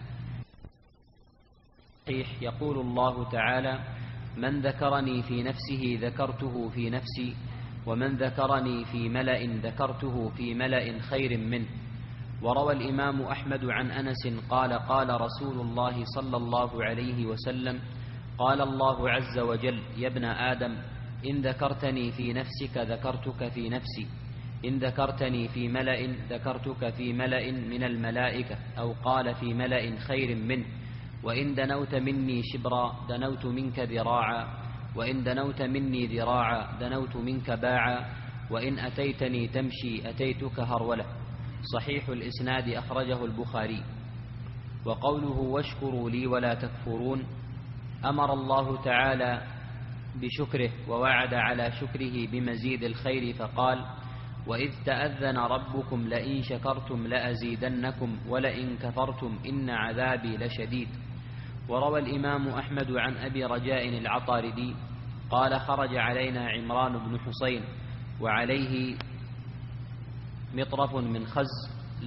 يقول الله تعالى: من ذكرني في نفسه ذكرته في نفسي، ومن ذكرني في ملأ ذكرته في ملأ خير منه. وروى الإمام أحمد عن أنس قال: قال رسول الله صلى الله عليه وسلم: قال الله عز وجل: يا ابن آدم، إن ذكرتني في نفسك ذكرتك في نفسي، إن ذكرتني في ملأ ذكرتك في ملأ من الملائكة، أو قال في ملأ خير منه. وإن دنوت مني شبرا دنوت منك ذراعا، وإن دنوت مني ذراعا دنوت منك باعا، وإن أتيتني تمشي أتيتك هرولة. صحيح الإسناد أخرجه البخاري. وقوله واشكروا لي ولا تكفرون أمر الله تعالى بشكره ووعد على شكره بمزيد الخير فقال وإذ تأذن ربكم لئن شكرتم لأزيدنكم ولئن كفرتم إن عذابي لشديد. وروى الإمام أحمد عن أبي رجاء العطاردي قال خرج علينا عمران بن حسين وعليه مطرف من خز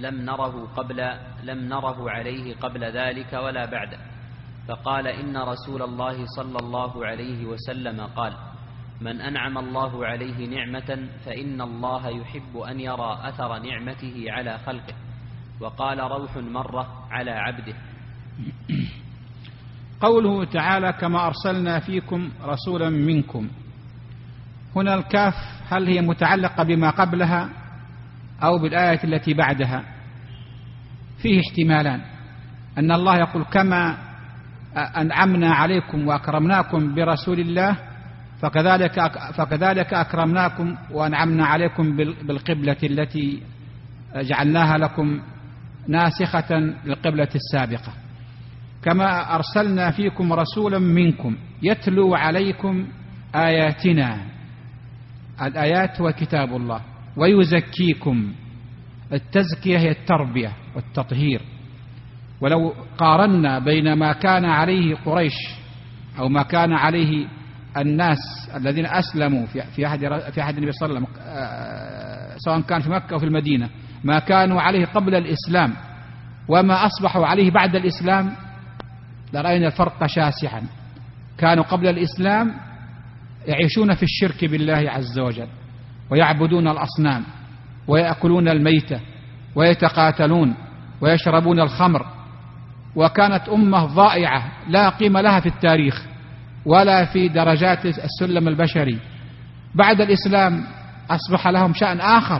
لم نره عليه قبل ذلك ولا بعده، فقال إن رسول الله صلى الله عليه وسلم قال من أنعم الله عليه نعمة فإن الله يحب أن يرى أثر نعمته على خلقه. وقال روح مرة على عبده. قوله تعالى كما أرسلنا فيكم رسولا منكم، هنا الكاف هل هي متعلقة بما قبلها أو بالآية التي بعدها؟ فيه احتمالان، أن الله يقول كما أنعمنا عليكم وأكرمناكم برسول الله فكذلك أكرمناكم وأنعمنا عليكم بالقبلة التي جعلناها لكم ناسخة للقبلة السابقة. كما أرسلنا فيكم رسولا منكم يتلو عليكم آياتنا، الآيات وكتاب الله، ويزكيكم، التزكية هي التربية والتطهير. ولو قارنا بين ما كان عليه قريش أو ما كان عليه الناس الذين أسلموا في عهد النبي صلى الله عليه وسلم سواء كان في مكة أو في المدينة، ما كانوا عليه قبل الإسلام وما أصبحوا عليه بعد الإسلام، لرأينا الفرق شاسعا. كانوا قبل الإسلام يعيشون في الشرك بالله عز وجل ويعبدون الأصنام ويأكلون الميتة ويتقاتلون ويشربون الخمر، وكانت أمة ضائعة لا قيمة لها في التاريخ ولا في درجات السلم البشري. بعد الإسلام أصبح لهم شأن آخر،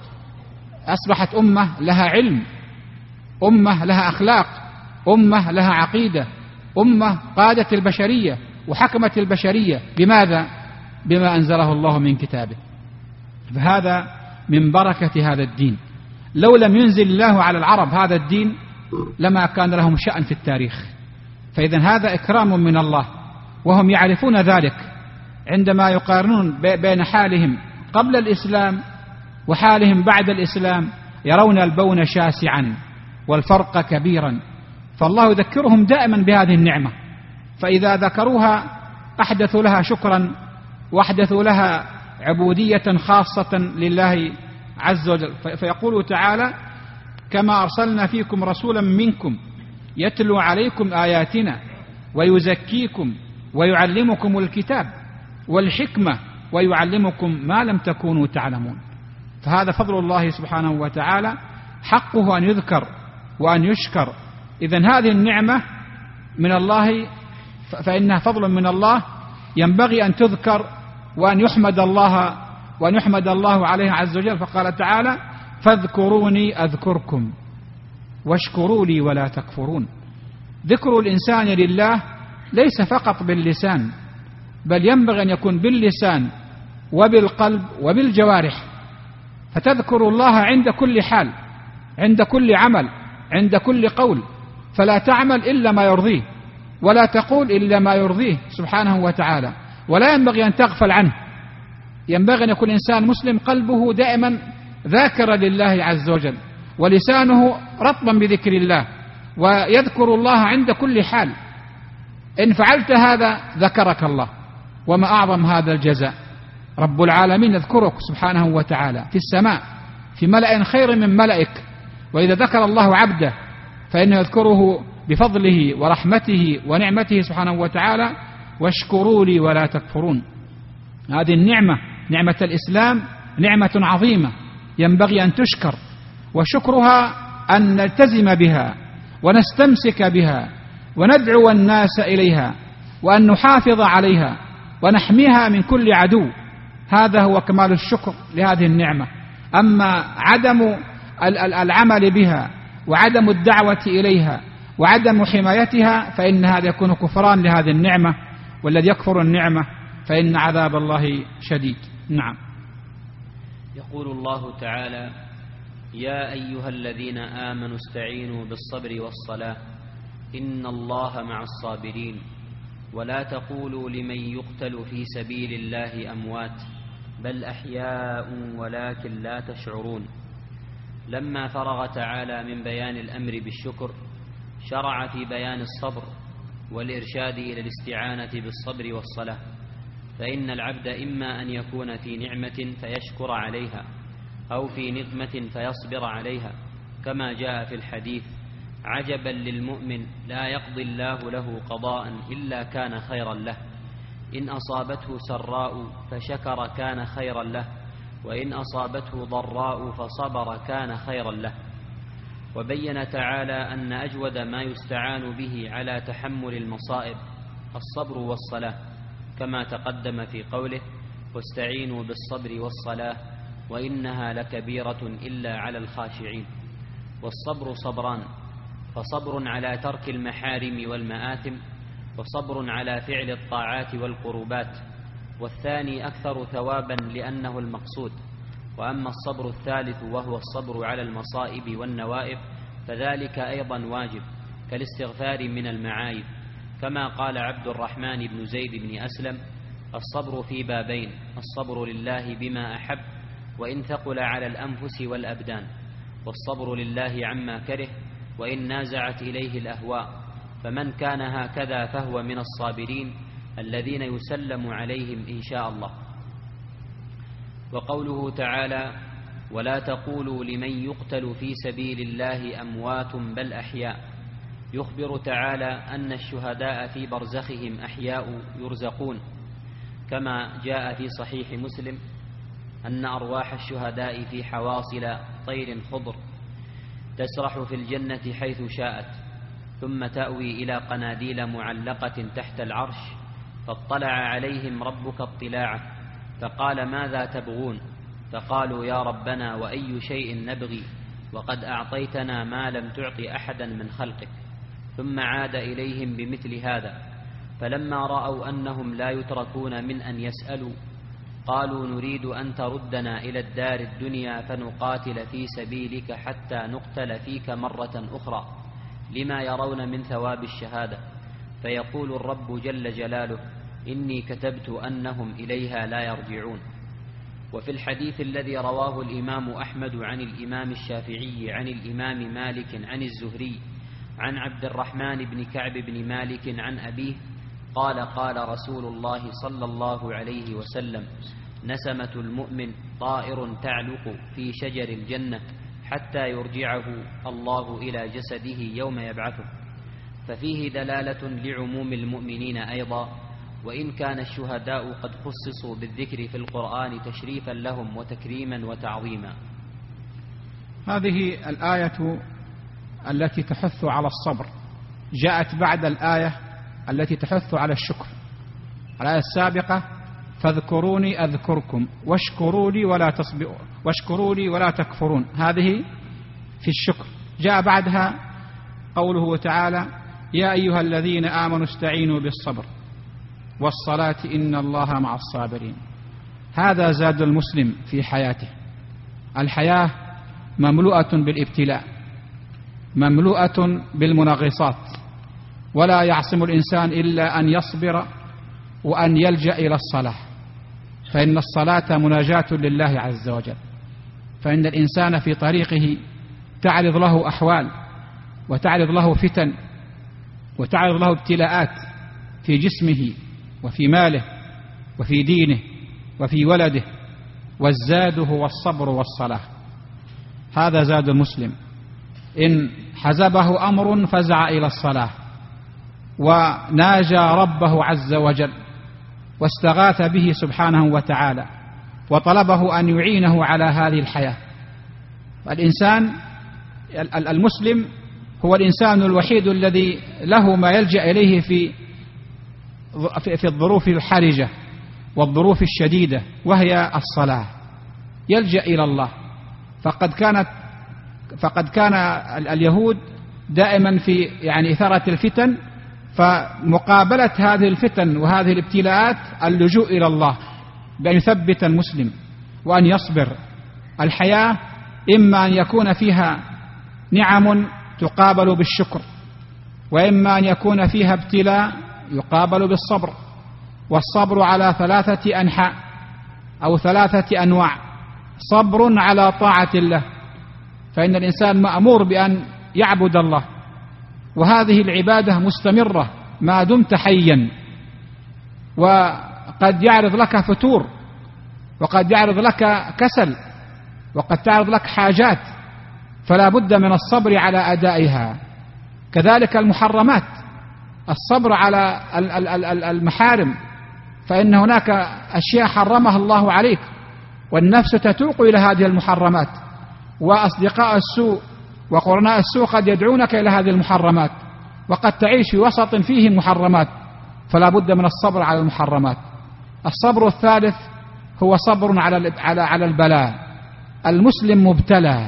أصبحت أمة لها علم، أمة لها أخلاق، أمة لها عقيدة، أمة قادت البشرية وحكمت البشرية. بماذا؟ بما أنزله الله من كتابه. فهذا من بركة هذا الدين. لو لم ينزل الله على العرب هذا الدين لما كان لهم شأن في التاريخ. فإذا هذا إكرام من الله، وهم يعرفون ذلك عندما يقارنون بين حالهم قبل الإسلام وحالهم بعد الإسلام، يرون البون شاسعا والفرق كبيرا. فالله يذكرهم دائما بهذه النعمة، فإذا ذكروها أحدثوا لها شكرا وأحدثوا لها عبودية خاصة لله عز وجل. فيقول تعالى كما أرسلنا فيكم رسولا منكم يتلو عليكم آياتنا ويزكيكم ويعلمكم الكتاب والحكمة ويعلمكم ما لم تكونوا تعلمون. فهذا فضل الله سبحانه وتعالى، حقه أن يذكر وأن يشكر. إذن هذه النعمة من الله، فإنها فضل من الله ينبغي أن تذكر وأن يحمد الله عليها عز وجل. فقال تعالى فاذكروني أذكركم واشكروا لي ولا تكفرون. ذكر الإنسان لله ليس فقط باللسان، بل ينبغي أن يكون باللسان وبالقلب وبالجوارح. فتذكر الله عند كل حال، عند كل عمل، عند كل قول، فلا تعمل إلا ما يرضيه ولا تقول إلا ما يرضيه سبحانه وتعالى، ولا ينبغي أن تغفل عنه. ينبغي أن يكون إنسان مسلم قلبه دائما ذاكرا لله عز وجل ولسانه رطبا بذكر الله، ويذكر الله عند كل حال. إن فعلت هذا ذكرك الله، وما أعظم هذا الجزاء. رب العالمين يذكرك سبحانه وتعالى في السماء في ملأ خير من ملئك. وإذا ذكر الله عبده فإنه يذكره بفضله ورحمته ونعمته سبحانه وتعالى. واشكروا لي ولا تكفرون. هذه النعمة، نعمة الإسلام، نعمة عظيمة ينبغي أن تشكر، وشكرها أن نلتزم بها ونستمسك بها وندعو الناس إليها وأن نحافظ عليها ونحميها من كل عدو. هذا هو كمال الشكر لهذه النعمة. أما عدم العمل بها وعدم الدعوة إليها وعدم حمايتها فإن هذا يكون كفران لهذه النعمة، والذي يكفر النعمة فإن عذاب الله شديد. نعم. يقول الله تعالى يا أيها الذين آمنوا استعينوا بالصبر والصلاة إن الله مع الصابرين ولا تقولوا لمن يقتل في سبيل الله أموات بل أحياء ولكن لا تشعرون. لما فرغ تعالى من بيان الأمر بالشكر شرع في بيان الصبر والإرشاد إلى الاستعانة بالصبر والصلاة، فإن العبد إما أن يكون في نعمة فيشكر عليها أو في نقمة فيصبر عليها، كما جاء في الحديث: عجبا للمؤمن لا يقضي الله له قضاء إلا كان خيرا له، إن أصابته سراء فشكر كان خيرا له، وإن أصابته ضراء فصبر كان خيرا له. وبين تعالى أن أجود ما يستعان به على تحمل المصائب الصبر والصلاة، كما تقدم في قوله: واستعينوا بالصبر والصلاة وإنها لكبيرة إلا على الخاشعين. والصبر صبران: فصبر على ترك المحارم والمآثم، وصبر على فعل الطاعات والقربات، والثاني أكثر ثوابا لأنه المقصود. وأما الصبر الثالث وهو الصبر على المصائب والنوائب فذلك أيضا واجب كالاستغفار من المعايب، كما قال عبد الرحمن بن زيد بن أسلم: الصبر في بابين: الصبر لله بما أحب وإن ثقل على الأنفس والأبدان، والصبر لله عما كره وإن نازعت إليه الأهواء، فمن كان هكذا فهو من الصابرين الذين يسلم عليهم إن شاء الله. وقوله تعالى: ولا تقولوا لمن يقتل في سبيل الله أموات بل أحياء، يخبر تعالى أن الشهداء في برزخهم أحياء يرزقون، كما جاء في صحيح مسلم أن أرواح الشهداء في حواصل طير خضر تسرح في الجنة حيث شاءت، ثم تأوي إلى قناديل معلقة تحت العرش، فاطلع عليهم ربك اطلاعه فقال: ماذا تبغون؟ فقالوا: يا ربنا وأي شيء نبغي وقد أعطيتنا ما لم تعط أحدا من خلقك. ثم عاد إليهم بمثل هذا، فلما رأوا أنهم لا يتركون من أن يسألوا قالوا: نريد أن تردنا إلى الدار الدنيا فنقاتل في سبيلك حتى نقتل فيك مرة أخرى، لما يرون من ثواب الشهادة. فيقول الرب جل جلاله: إني كتبت أنهم إليها لا يرجعون. وفي الحديث الذي رواه الإمام أحمد عن الإمام الشافعي عن الإمام مالك عن الزهري عن عبد الرحمن بن كعب بن مالك عن أبيه قال: قال رسول الله صلى الله عليه وسلم: نسمة المؤمن طائر تعلق في شجر الجنة حتى يرجعه الله إلى جسده يوم يبعثه. ففيه دلالة لعموم المؤمنين أيضا، وإن كان الشهداء قد خصصوا بالذكر في القرآن تشريفا لهم وتكريما وتعظيما. هذه الآية التي تحث على الصبر جاءت بعد الآية التي تحث على الشكر. الآية السابقة: فاذكروني أذكركم واشكروا لي ولا تكفرون، هذه في الشكر. جاء بعدها قوله تعالى: يا أيها الذين آمنوا استعينوا بالصبر والصلاة إن الله مع الصابرين. هذا زاد المسلم في حياته. الحياة مملوءة بالابتلاء، مملوءة بالمنغصات، ولا يعصم الإنسان إلا أن يصبر وأن يلجأ إلى الصلاة، فإن الصلاة مناجاة لله عز وجل. فإن الإنسان في طريقه تعرض له أحوال، وتعرض له فتن، وتعرض له ابتلاءات في جسمه وفي ماله وفي دينه وفي ولده، والزاد هو الصبر والصلاة. هذا زاد المسلم. إن حزبه أمر فزع إلى الصلاة وناجى ربه عز وجل واستغاث به سبحانه وتعالى وطلبه أن يعينه على هذه الحياة. الإنسان المسلم هو الإنسان الوحيد الذي له ما يلجأ إليه في الظروف الحرجة والظروف الشديدة، وهي الصلاة. يلجأ إلى الله. فقد كان اليهود دائما في إثارة الفتن، فمقابلة هذه الفتن وهذه الابتلاءات اللجوء إلى الله بأن يثبت المسلم وأن يصبر. الحياة إما أن يكون فيها نعم تقابل بالشكر، وإما أن يكون فيها ابتلاء يقابل بالصبر. والصبر على 3 أنحاء أو 3 أنواع: صبر على طاعة الله، فإن الإنسان مأمور بأن يعبد الله، وهذه العبادة مستمرة ما دمت حيا، وقد يعرض لك فتور، وقد يعرض لك كسل، وقد تعرض لك حاجات، فلا بد من الصبر على أدائها. كذلك المحرمات، الصبر على المحارم، فإن هناك أشياء حرمها الله عليك، والنفس تتوق إلى هذه المحرمات، وأصدقاء السوء وقرناء السوء قد يدعونك إلى هذه المحرمات، وقد تعيش في وسط فيه محرمات، فلا بد من الصبر على المحرمات. الصبر الثالث هو صبر على البلاء. المسلم مبتلى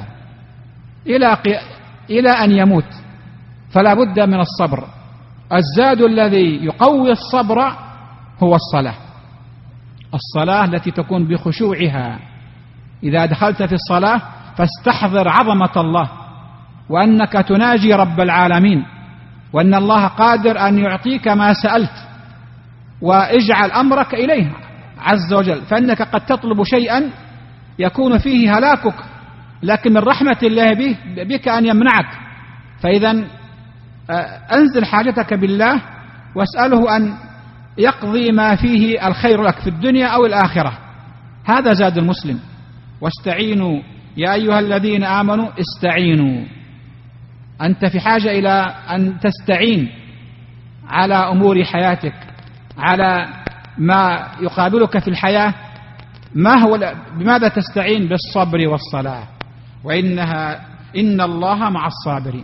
إلى أن يموت، فلا بد من الصبر. الزاد الذي يقوي الصبر هو الصلاة التي تكون بخشوعها. إذا دخلت في الصلاة فاستحضر عظمة الله، وأنك تناجي رب العالمين، وأن الله قادر أن يعطيك ما سألت، واجعل أمرك إليه عز وجل، فإنك قد تطلب شيئا يكون فيه هلاكك، لكن من رحمة الله بك أن يمنعك. فإذا أنزل حاجتك بالله واسأله أن يقضي ما فيه الخير لك في الدنيا أو الآخرة. هذا زاد المسلم. واستعينوا يا أيها الذين آمنوا استعينوا. أنت في حاجة إلى أن تستعين على أمور حياتك، على ما يقابلك في الحياة. بماذا تستعين؟ بالصبر والصلاة، إن الله مع الصابرين.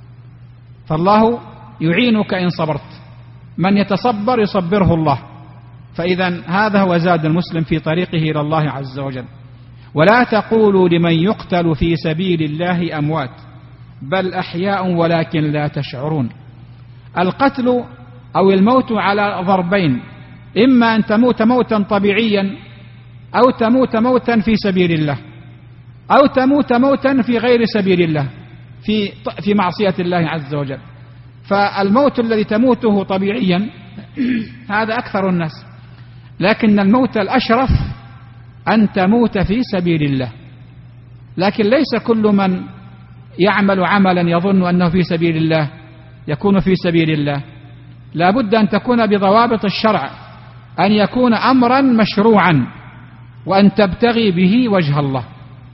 فالله يعينك إن صبرت، من يتصبر يصبره الله. فإذا هذا هو زاد المسلم في طريقه إلى الله عز وجل. ولا تقولوا لمن يقتل في سبيل الله أموات بل أحياء ولكن لا تشعرون. القتل أو الموت على ضربين: إما أن تموت موتا طبيعيا، أو تموت موتا في سبيل الله، أو تموت موتا في غير سبيل الله، في معصية الله عز وجل. فالموت الذي تموته طبيعيا هذا أكثر الناس، لكن الموت الأشرف أن تموت في سبيل الله. لكن ليس كل من يعمل عملا يظن أنه في سبيل الله يكون في سبيل الله. لا بد أن تكون بضوابط الشرع، أن يكون أمرا مشروعا، وأن تبتغي به وجه الله.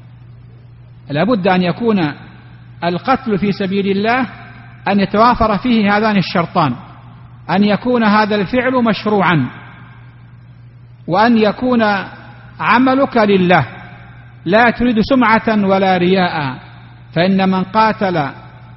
لا بد أن يكون القتل في سبيل الله أن يتوافر فيه هذان الشرطان: أن يكون هذا الفعل مشروعا، وأن يكون عملك لله، لا تريد سمعة ولا رياء، فإن من قاتل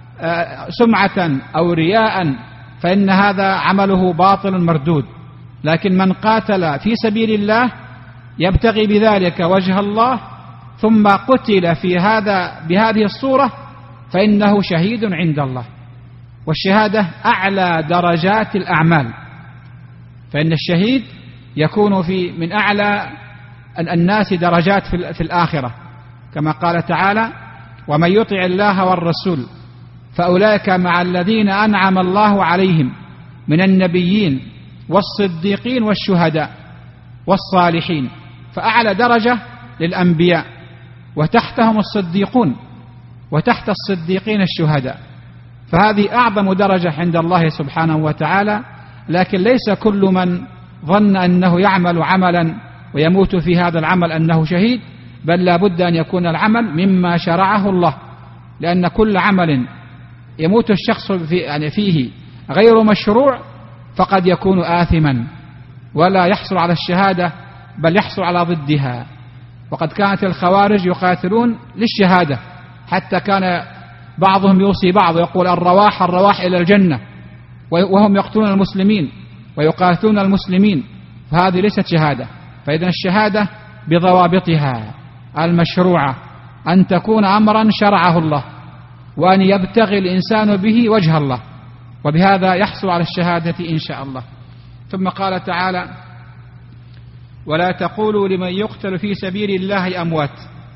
سمعة أو رياء فإن هذا عمله باطل مردود. لكن من قاتل في سبيل الله يبتغي بذلك وجه الله ثم قتل بهذه الصورة فإنه شهيد عند الله. والشهادة أعلى درجات الأعمال، فإن الشهيد يكون من أعلى الناس درجات في الآخرة، كما قال تعالى: ومن يطع الله والرسول فأولئك مع الذين أنعم الله عليهم من النبيين والصديقين والشهداء والصالحين. فأعلى درجة للأنبياء، وتحتهم الصديقون، وتحت الصديقين الشهداء. فهذه أعظم درجة عند الله سبحانه وتعالى. لكن ليس كل من ظن أنه يعمل عملا ويموت في هذا العمل أنه شهيد، بل لا بد أن يكون العمل مما شرعه الله، لأن كل عمل يموت الشخص فيه غير مشروع فقد يكون آثما ولا يحصل على الشهادة، بل يحصل على ضدها. وقد كانت الخوارج يقاتلون للشهادة، حتى كان بعضهم يوصي بعض ويقول: الرواح إلى الجنة، وهم يقتلون المسلمين ويقاتلون المسلمين. فهذه ليست شهادة. فإذن الشهادة بضوابطها المشروعة أن تكون أمرا شرعه الله، وأن يبتغي الإنسان به وجه الله، وبهذا يحصل على الشهادة إن شاء الله. ثم قال تعالى: ولا تقولوا لمن يقتل في سبيل الله أموات.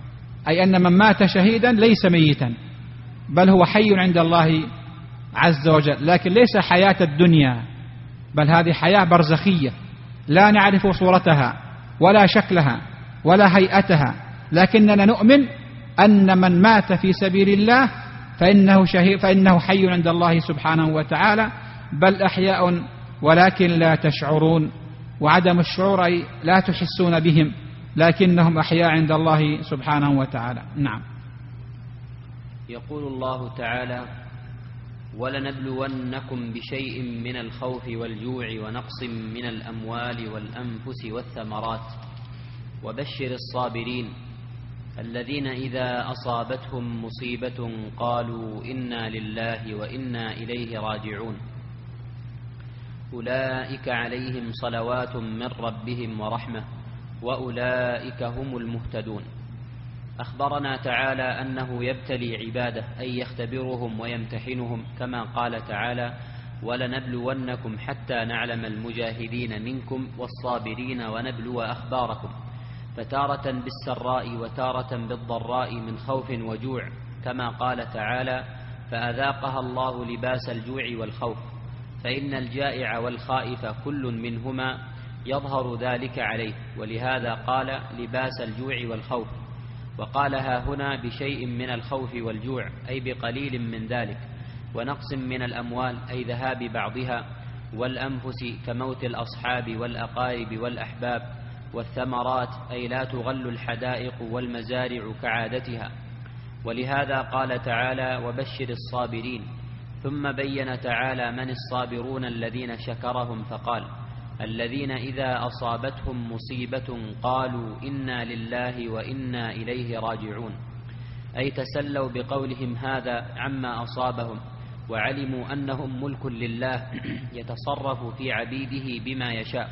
أي أن من مات شهيدا ليس ميتا، بل هو حي عند الله عز وجل، لكن ليس حياة الدنيا، بل هذه حياة برزخية لا نعرف صورتها ولا شكلها ولا هيئتها، لكننا نؤمن أن من مات في سبيل الله فإنه حي عند الله سبحانه وتعالى، بل أحياء ولكن لا تشعرون، وعدم الشعور أي لا تحسون بهم، لكنهم أحياء عند الله سبحانه وتعالى. نعم. يقول الله تعالى: ولنبلونكم بشيء من الخوف والجوع ونقص من الأموال والأنفس والثمرات وبشر الصابرين الذين إذا أصابتهم مصيبة قالوا إنا لله وإنا إليه راجعون أولئك عليهم صلوات من ربهم ورحمة وأولئك هم المهتدون. أخبرنا تعالى أنه يبتلي عباده، أي يختبرهم ويمتحنهم، كما قال تعالى: ولنبلونكم حتى نعلم المجاهدين منكم والصابرين ونبلو أخباركم، فتارة بالسراء وتارة بالضراء من خوف وجوع، كما قال تعالى: فأذاقها الله لباس الجوع والخوف، فإن الجائع والخائف كل منهما يظهر ذلك عليه، ولهذا قال لباس الجوع والخوف. وقالها هنا بشيء من الخوف والجوع، أي بقليل من ذلك، ونقص من الأموال، أي ذهاب بعضها، والأنفس كموت الأصحاب والأقارب والأحباب، والثمرات، أي لا تغل الحدائق والمزارع كعادتها. ولهذا قال تعالى: وبشر الصابرين، ثم بين تعالى من الصابرون الذين شكرهم فقال: الذين إذا أصابتهم مصيبة قالوا إنا لله وإنا إليه راجعون، أي تسلوا بقولهم هذا عما أصابهم، وعلموا أنهم ملك لله يتصرف في عبيده بما يشاء،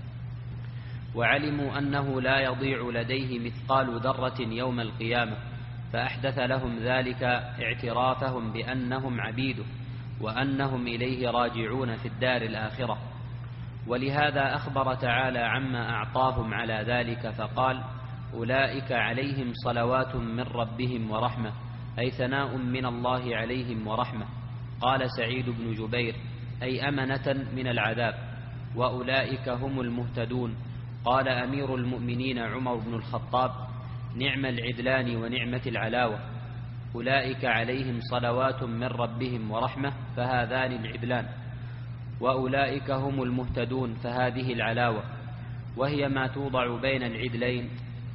وعلموا أنه لا يضيع لديه مثقال ذرة يوم القيامة، فأحدث لهم ذلك اعترافهم بأنهم عبيده وأنهم إليه راجعون في الدار الآخرة. ولهذا أخبر تعالى عما أعطاهم على ذلك فقال: أولئك عليهم صلوات من ربهم ورحمة، أي ثناء من الله عليهم ورحمة. قال سعيد بن جبير: أي أمنة من العذاب. وأولئك هم المهتدون. قال أمير المؤمنين عمر بن الخطاب: نعم العدلان ونعمة العلاوة. أولئك عليهم صلوات من ربهم ورحمة، فهذان العدلان، وأولئك هم المهتدون، فهذه العلاوة، وهي ما توضع بين العدلين،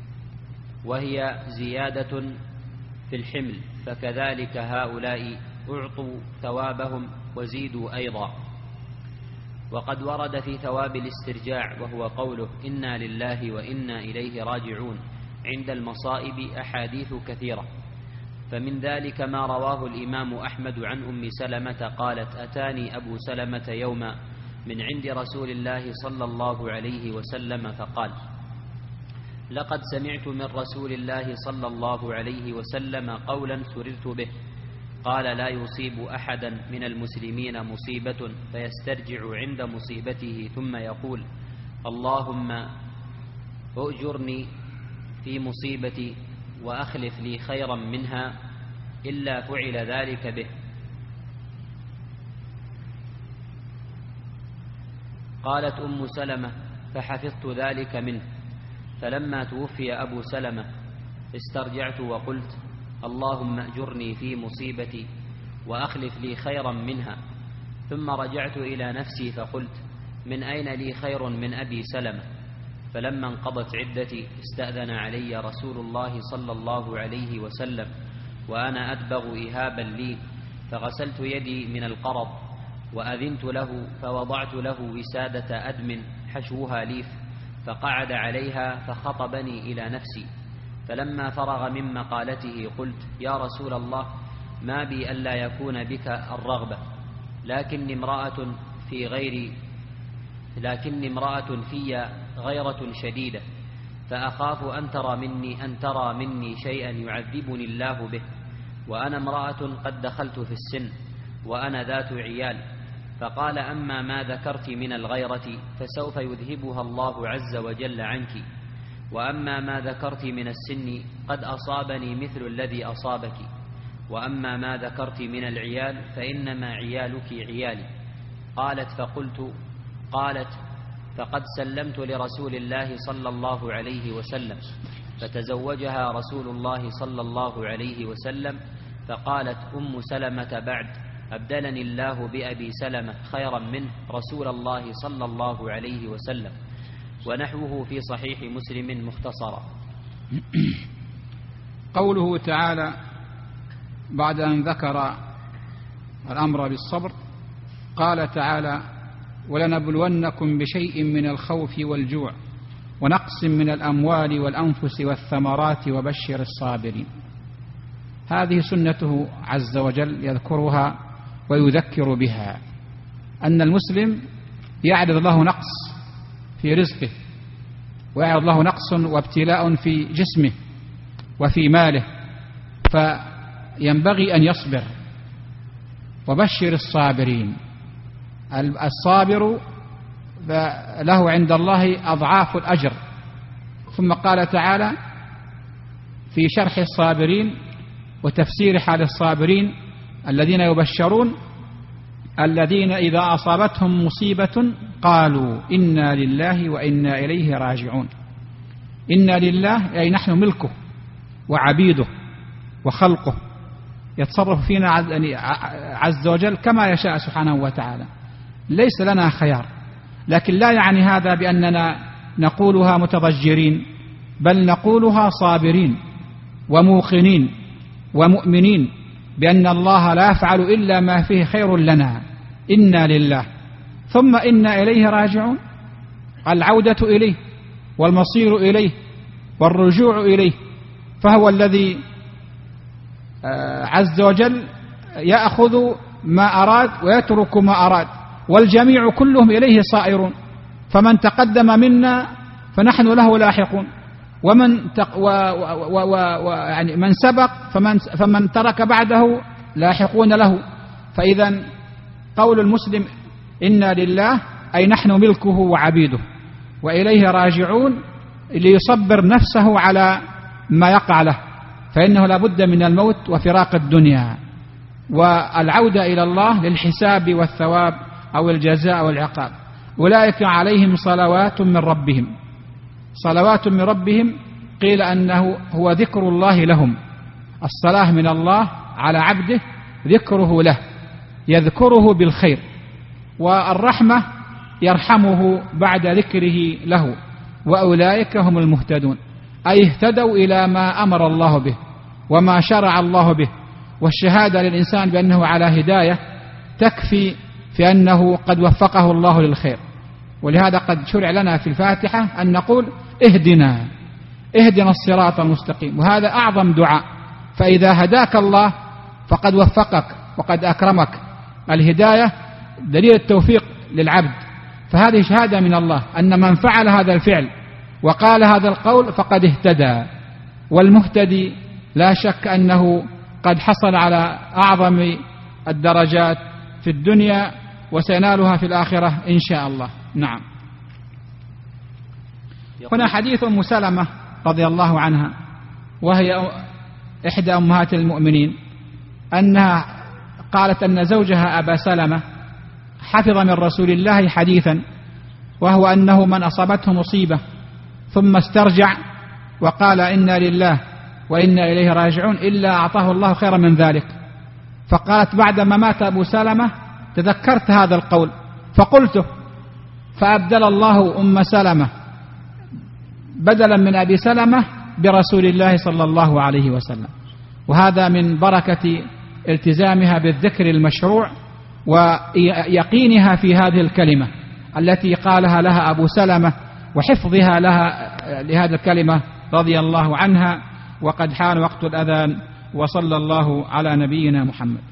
وهي زيادة في الحمل، فكذلك هؤلاء أعطوا ثوابهم وزيدوا أيضا. وقد ورد في ثواب الاسترجاع وهو قوله إنا لله وإنا إليه راجعون عند المصائب أحاديث كثيرة، فمن ذلك ما رواه الإمام أحمد عن أم سلمة قالت: أتاني أبو سلمة يوما من عند رسول الله صلى الله عليه وسلم فقال: لقد سمعت من رسول الله صلى الله عليه وسلم قولا سررت به، قال: لا يصيب أحدا من المسلمين مصيبة فيسترجع عند مصيبته ثم يقول: اللهم أؤجرني في مصيبتي وأخلف لي خيرا منها، إلا فعل ذلك به. قالت أم سلمة: فحفظت ذلك منه، فلما توفي أبو سلمة استرجعت وقلت: اللهم أجرني في مصيبتي وأخلف لي خيرا منها، ثم رجعت إلى نفسي فقلت: من أين لي خير من أبي سلمة؟ فلما انقضت عدتي استأذن علي رسول الله صلى الله عليه وسلم وأنا أدبغ إهابا لي، فغسلت يدي من القرض وأذنت له، فوضعت له وسادة أدم حشوها ليف، فقعد عليها فخطبني إلى نفسي. فلما فرغ من مقالته قلت: يا رسول الله، ما بي ألا يكون بك الرغبة، لكني امرأة في غيرة شديدة، فأخاف أن ترى مني شيئا يعذبني الله به، وأنا امرأة قد دخلت في السن وأنا ذات عيال. فقال: أما ما ذكرت من الغيرة فسوف يذهبها الله عز وجل عنك، وأما ما ذكرت من السن قد أصابني مثل الذي أصابك، وأما ما ذكرت من العيال فإنما عيالك عيالي. قالت فقد سلمت لرسول الله صلى الله عليه وسلم، فتزوجها رسول الله صلى الله عليه وسلم. فقالت أم سلمة بعد: أبدلني الله بأبي سلمة خيرا منه رسول الله صلى الله عليه وسلم. ونحوه في صحيح مسلم مختصرا. قوله تعالى بعد أن ذكر الأمر بالصبر قال تعالى: ولنبلونكم بشيء من الخوف والجوع ونقص من الأموال والأنفس والثمرات وبشر الصابرين. هذه سنته عز وجل يذكرها ويذكر بها، أن المسلم يعرض له نقص في رزقه، ويعرض له نقص وابتلاء في جسمه وفي ماله، فينبغي أن يصبر. وبشر الصابرين. الصابر له عند الله أضعاف الأجر. ثم قال تعالى في شرح الصابرين وتفسير حال الصابرين: الذين يبشرون الذين إذا أصابتهم مصيبة قالوا إنا لله وإنا إليه راجعون. إنا لله أي نحن ملكه وعبيده وخلقه، يتصرف فينا عز وجل كما يشاء سبحانه وتعالى، ليس لنا خيار. لكن لا يعني هذا بأننا نقولها متضجرين، بل نقولها صابرين وموقنين ومؤمنين بأن الله لا يفعل إلا ما فيه خير لنا. إنا لله ثم إنا إليه راجعون. العودة إليه والمصير إليه والرجوع إليه، فهو الذي عز وجل يأخذ ما أراد ويترك ما أراد، والجميع كلهم إليه صائرون. فمن تقدم منا فنحن له لاحقون، يعني من سبق فمن ترك بعده لاحقون له. فإذا قول المسلم إنا لله أي نحن ملكه وعبيده وإليه راجعون، ليصبر نفسه على ما يقع له، فإنه لا بد من الموت وفراق الدنيا والعودة إلى الله للحساب والثواب أو الجزاء والعقاب. أولئك عليهم صلوات من ربهم. صلوات من ربهم قيل أنه هو ذكر الله لهم. الصلاة من الله على عبده ذكره له، يذكره بالخير، والرحمة يرحمه بعد ذكره له. وأولئك هم المهتدون، أي اهتدوا إلى ما أمر الله به وما شرع الله به. والشهادة للإنسان بأنه على هداية تكفي في أنه قد وفقه الله للخير. ولهذا قد شرع لنا في الفاتحة أن نقول اهدنا الصراط المستقيم، وهذا أعظم دعاء. فإذا هداك الله فقد وفقك وقد أكرمك. الهداية دليل التوفيق للعبد، فهذه شهادة من الله أن من فعل هذا الفعل وقال هذا القول فقد اهتدى. والمهتدي لا شك أنه قد حصل على أعظم الدرجات في الدنيا وسينالها في الآخرة إن شاء الله. نعم. هنا حديث أم سلمة رضي الله عنها، وهي إحدى أمهات المؤمنين، أنها قالت أن زوجها أبا سلمة حفظ من رسول الله حديثا، وهو أنه من أصابته مصيبة ثم استرجع وقال إنا لله وإنا إليه راجعون إلا أعطاه الله خيرا من ذلك. فقالت بعدما مات أبو سلمة تذكرت هذا القول فقلته، فأبدل الله أم سلمة بدلا من أبي سلمة برسول الله صلى الله عليه وسلم. وهذا من بركة التزامها بالذكر المشروع ويقينها في هذه الكلمة التي قالها لها أبو سلمة، وحفظها لها لهذه الكلمة رضي الله عنها. وقد حان وقت الأذان، وصلى الله على نبينا محمد.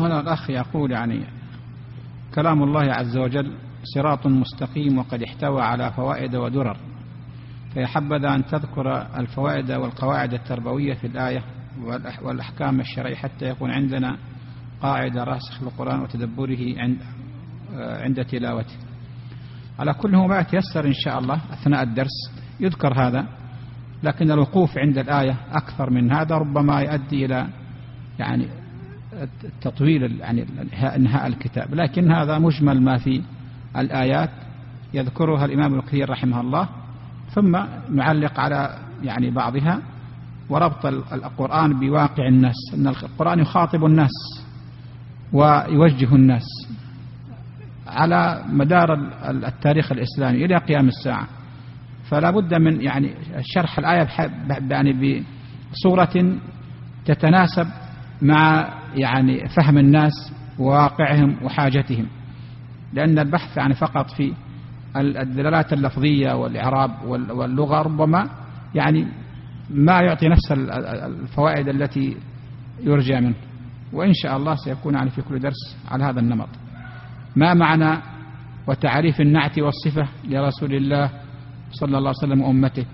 هنا الأخ يقول يعني كلام الله عز وجل صراط مستقيم وقد احتوى على فوائد ودرر، فيحبذ أن تذكر الفوائد والقواعد التربوية في الآية والأحكام الشرعية حتى يكون عندنا قاعدة راسخ للقرآن وتدبره عند تلاوته. على كل ما يتيسر إن شاء الله أثناء الدرس يذكر هذا، لكن الوقوف عند الآية أكثر من هذا ربما يؤدي إلى يعني التطويل يعني انهاء الكتاب، لكن هذا مجمل ما في الآيات يذكرها الإمام ابن كثير رحمه الله، ثم نعلق على يعني بعضها وربط القرآن بواقع الناس، أن القرآن يخاطب الناس ويوجه الناس على مدار التاريخ الإسلامي إلى قيام الساعة، فلا بد من يعني شرح الآية يعني بصورة تتناسب مع يعني فهم الناس وواقعهم وحاجتهم، لأن البحث يعني فقط في الدلالات اللفظية والإعراب واللغة ربما يعني ما يعطي نفس الفوائد التي يرجى منه. وإن شاء الله سيكون يعني في كل درس على هذا النمط. ما معنى وتعريف النعت والصفة لرسول الله صلى الله عليه وسلم وأمته؟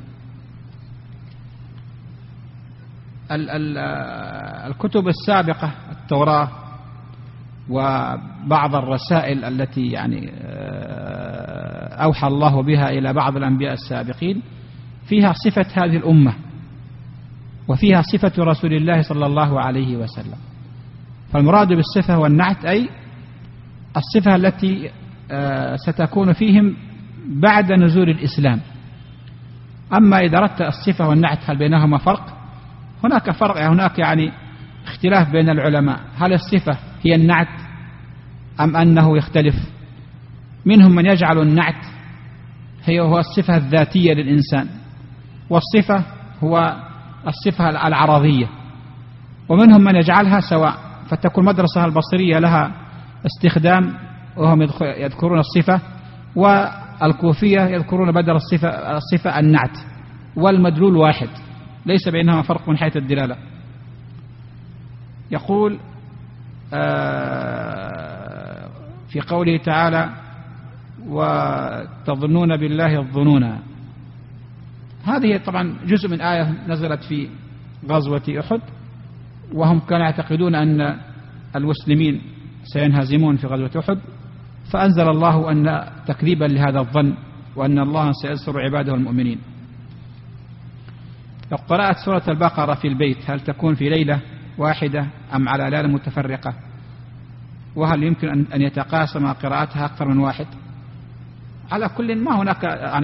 الكتب السابقة التوراة وبعض الرسائل التي يعني أوحى الله بها إلى بعض الأنبياء السابقين فيها صفة هذه الأمة وفيها صفة رسول الله صلى الله عليه وسلم. فالمراد بالصفة والنعت أي الصفة التي ستكون فيهم بعد نزول الإسلام. أما إذا أردت الصفة والنعت هل بينهما فرق؟ هناك فرق، هناك يعني اختلاف بين العلماء، هل الصفة هي النعت أم أنه يختلف؟ منهم من يجعل النعت هو الصفة الذاتية للإنسان، والصفة هو الصفة العرضية، ومنهم من يجعلها سواء، فتكون المدرسة البصرية لها استخدام وهم يذكرون الصفة، والكوفية يذكرون بدل الصفة النعت، والمدلول واحد ليس بينهما فرق من حيث الدلالة. يقول في قوله تعالى وتظنون بالله الظنونا، هذه طبعا جزء من آية نزلت في غزوة أحد، وهم كانوا يعتقدون أن المسلمين سينهزمون في غزوة أحد، فأنزل الله أن تكذيبا لهذا الظن وأن الله سينصر عباده المؤمنين. لو قرأت سورة البقرة في البيت هل تكون في ليلة واحدة أم على ليلة متفرقة؟ وهل يمكن أن يتقاسم قراءتها أكثر من واحد؟ على كل ما هناك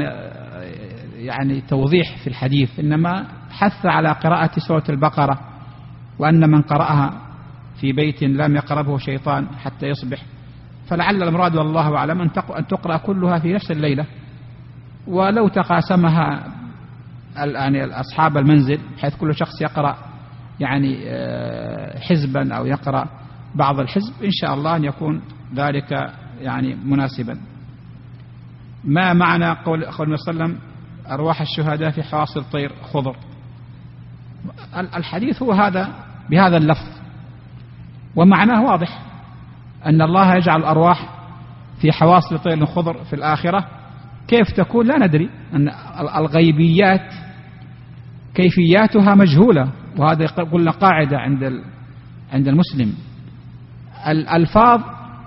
يعني توضيح في الحديث، إنما حث على قراءة سورة البقرة، وأن من قرأها في بيت لم يقربه شيطان حتى يصبح، فلعل المراد والله أعلم أن تقرأ كلها في نفس الليلة، ولو تقاسمها يعني أصحاب المنزل بحيث كل شخص يقرأ يعني حزبا أو يقرأ بعض الحزب إن شاء الله أن يكون ذلك يعني مناسبا. ما معنى قول صلى الله عليه وسلم أرواح الشهداء في حواصل الطير خضر؟ الحديث هو هذا بهذا اللفظ، ومعناه واضح أن الله يجعل الأرواح في حواصل طير خضر في الآخرة. كيف تكون لا ندري، أن الغيبيات كيفياتها مجهولة، وهذا قلنا قاعدة عند المسلم، الألفاظ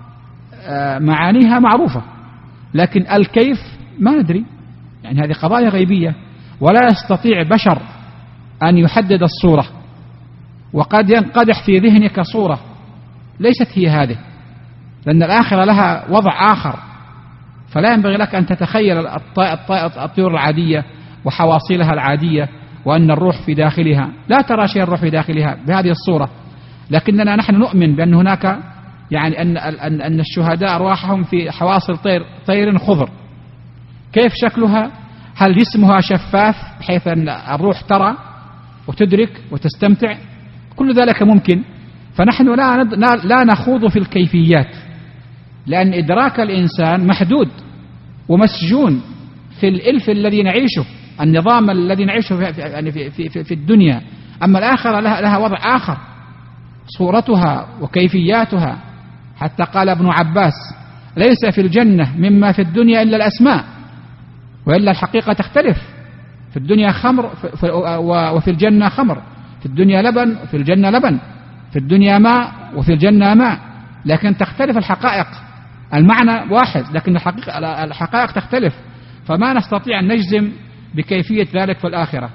معانيها معروفة لكن الكيف ما ندري، يعني هذه قضايا غيبية ولا يستطيع بشر أن يحدد الصورة، وقد ينقدح في ذهنك صورة ليست هي هذه، لأن الآخرة لها وضع آخر، فلا ينبغي لك أن تتخيل الطيور العادية وحواصلها العادية وأن الروح في داخلها، لا ترى شيء الروح في داخلها بهذه الصورة، لكننا نحن نؤمن بأن هناك يعني أن الشهداء أرواحهم في حواصل طير خضر. كيف شكلها؟ هل جسمها شفاف بحيث أن الروح ترى وتدرك وتستمتع؟ كل ذلك ممكن، فنحن لا نخوض في الكيفيات، لأن إدراك الإنسان محدود ومسجون في الإلف الذي نعيشه، النظام الذي نعيشه في الدنيا. أما الآخرة لها وضع آخر، صورتها وكيفياتها، حتى قال ابن عباس: ليس في الجنة مما في الدنيا إلا الأسماء، وإلا الحقيقة تختلف. في الدنيا خمر وفي الجنة خمر، في الدنيا لبن وفي الجنة لبن، في الدنيا ماء وفي الجنة ماء، لكن تختلف الحقائق. المعنى واحد لكن الحقائق تختلف، فما نستطيع أن نجزم بكيفية ذلك في الآخرة.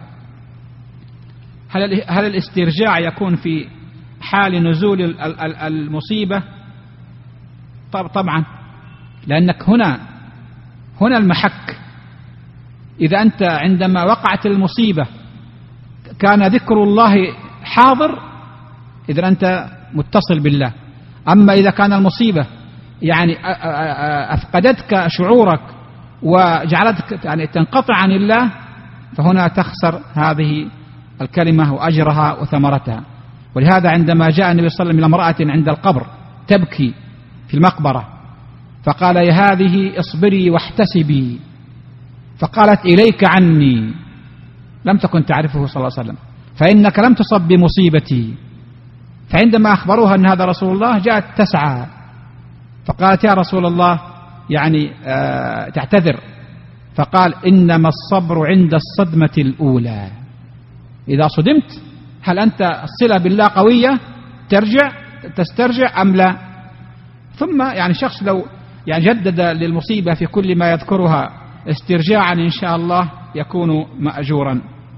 هل الاسترجاع يكون في حال نزول المصيبة؟ طبعا، لأنك هنا المحك. إذا أنت عندما وقعت المصيبة كان ذكر الله حاضر، إذا أنت متصل بالله. أما إذا كان المصيبة يعني أفقدتك شعورك وجعلتك يعني تنقطع عن الله، فهنا تخسر هذه الكلمة وأجرها وثمرتها. ولهذا عندما جاء النبي صلى الله عليه وسلم إلى امرأة عند القبر تبكي في المقبرة، فقال: يا هذه اصبري واحتسبي، فقالت: إليك عني. لم تكن تعرفه صلى الله عليه وسلم، فإنك لم تصب بمصيبتي. فعندما أخبروها أن هذا رسول الله جاءت تسعى، فقالت: يا رسول الله، يعني تعتذر. فقال: إنما الصبر عند الصدمة الأولى. إذا صدمت هل أنت الصلة بالله قوية تسترجع أم لا؟ ثم يعني شخص لو يعني جدد للمصيبة في كل ما يذكرها استرجاعا إن شاء الله يكون مأجورا.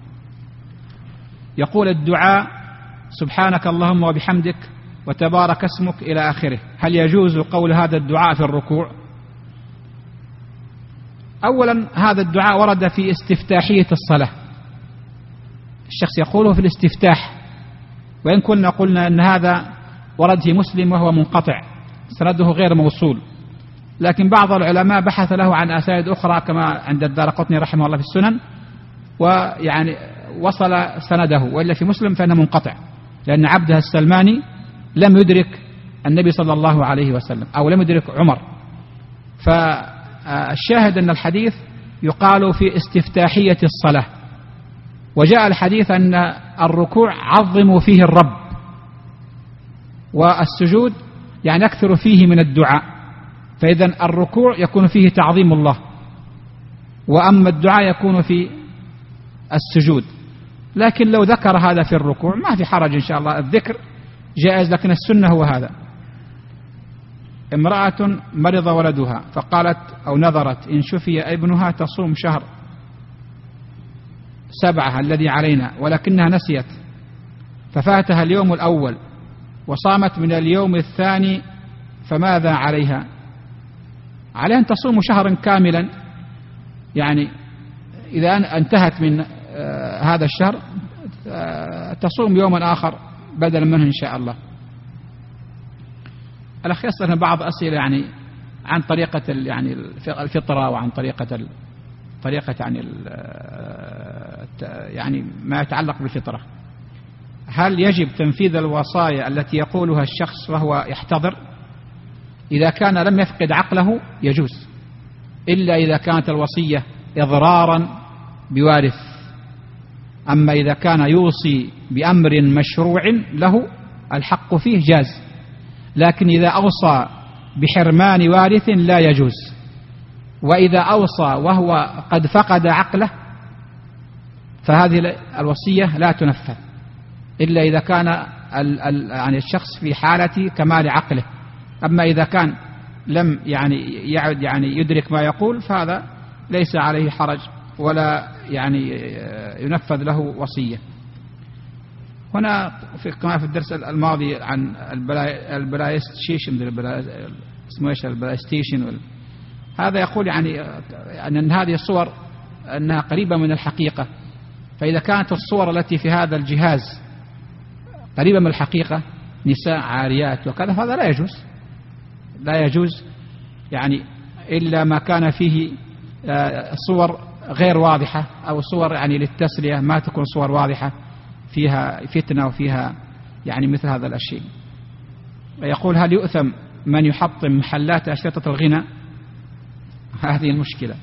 يقول الدعاء: سبحانك اللهم وبحمدك وتبارك اسمك إلى آخره. هل يجوز قول هذا الدعاء في الركوع؟ أولا، هذا الدعاء ورد في استفتاحية الصلاة، الشخص يقوله في الاستفتاح، وإن كنا قلنا أن هذا ورد في مسلم وهو منقطع سنده غير موصول، لكن بعض العلماء بحث له عن أسانيد أخرى كما عند الدارقطني رحمه الله في السنن، ويعني وصل سنده، وإلا في مسلم فإنه منقطع، لأن عبده السلماني لم يدرك النبي صلى الله عليه وسلم أو لم يدرك عمر. فالشاهد أن الحديث يقال في استفتاحية الصلاة. وجاء الحديث أن الركوع عظموا فيه الرب، والسجود يعني أكثر فيه من الدعاء، فإذا الركوع يكون فيه تعظيم الله، وأما الدعاء يكون في السجود. لكن لو ذكر هذا في الركوع ما في حرج إن شاء الله، الذكر جائز، لكن السنة هو هذا. امرأة مرض ولدها فقالت أو نذرت إن شفي ابنها تصوم شهر 7 الذي علينا، ولكنها نسيت ففاتها اليوم الأول وصامت من اليوم الثاني، فماذا عليها؟ عليها أن تصوم شهرا كاملا، يعني إذا انتهت من هذا الشهر تصوم يوما آخر بدلا منه إن شاء الله. الأخ يسأل بعض أسئلة يعني عن طريقة يعني الفطرة، وعن طريقة يعني ما يتعلق بالفطرة. هل يجب تنفيذ الوصايا التي يقولها الشخص وهو يحتضر؟ إذا كان لم يفقد عقله يجوز، إلا إذا كانت الوصية إضرارا بوارث. أما إذا كان يوصي بأمر مشروع له الحق فيه جاز، لكن إذا أوصى بحرمان وارث لا يجوز. وإذا أوصى وهو قد فقد عقله فهذه الوصية لا تنفذ، إلا إذا كان يعني الشخص في حالة كمال عقله. أما إذا كان لم يعد يدرك ما يقول فهذا ليس عليه حرج ولا ينفذ له وصية. هنا كما في الدرس الماضي عن البلايستيشن، اسمه ايش البلايستيشن، هذا يقول أن هذه الصور أنها قريبة من الحقيقة، فإذا كانت الصور التي في هذا الجهاز قريبة من الحقيقة، نساء عاريات وكذا، هذا لا يجوز إلا ما كان فيه صور غير واضحة أو صور للتسلية، ما تكون صور واضحة فيها فتنة وفيها مثل هذا الأشياء. يقول: هل يؤثم من يحطم محلات أشرطة الغنى؟ هذه المشكلة.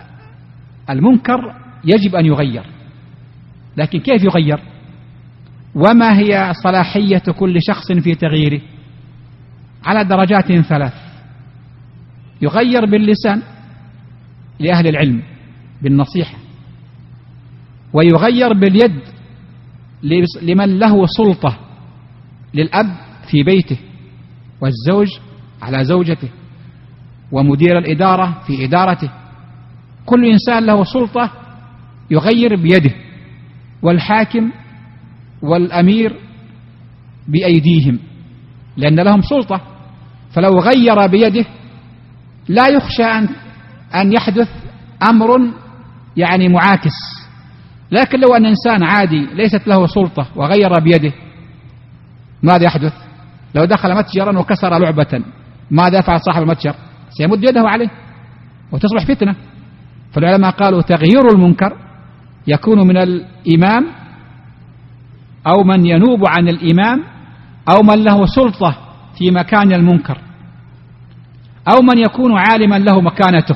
المنكر يجب أن يغير، لكن كيف يغير؟ وما هي صلاحية كل شخص في تغييره؟ على درجات 3. يغير باللسان لأهل العلم بالنصيحة، ويغير باليد لمن له سلطة، للأب في بيته، والزوج على زوجته، ومدير الإدارة في إدارته. كل إنسان له سلطة يغير بيده، والحاكم والأمير بأيديهم لأن لهم سلطة. فلو غير بيده لا يخشى أن يحدث أمر يعني معاكس. لكن لو أن إنسان عادي ليست له سلطة وغير بيده، ماذا يحدث؟ لو دخل متجرا وكسر لعبة، ماذا يفعل صاحب المتجر؟ سيمد يده عليه وتصبح فتنة. فالعلماء قالوا تغيير المنكر يكون من الإمام أو من ينوب عن الإمام أو من له سلطة في مكان المنكر، أو من يكون عالما له مكانته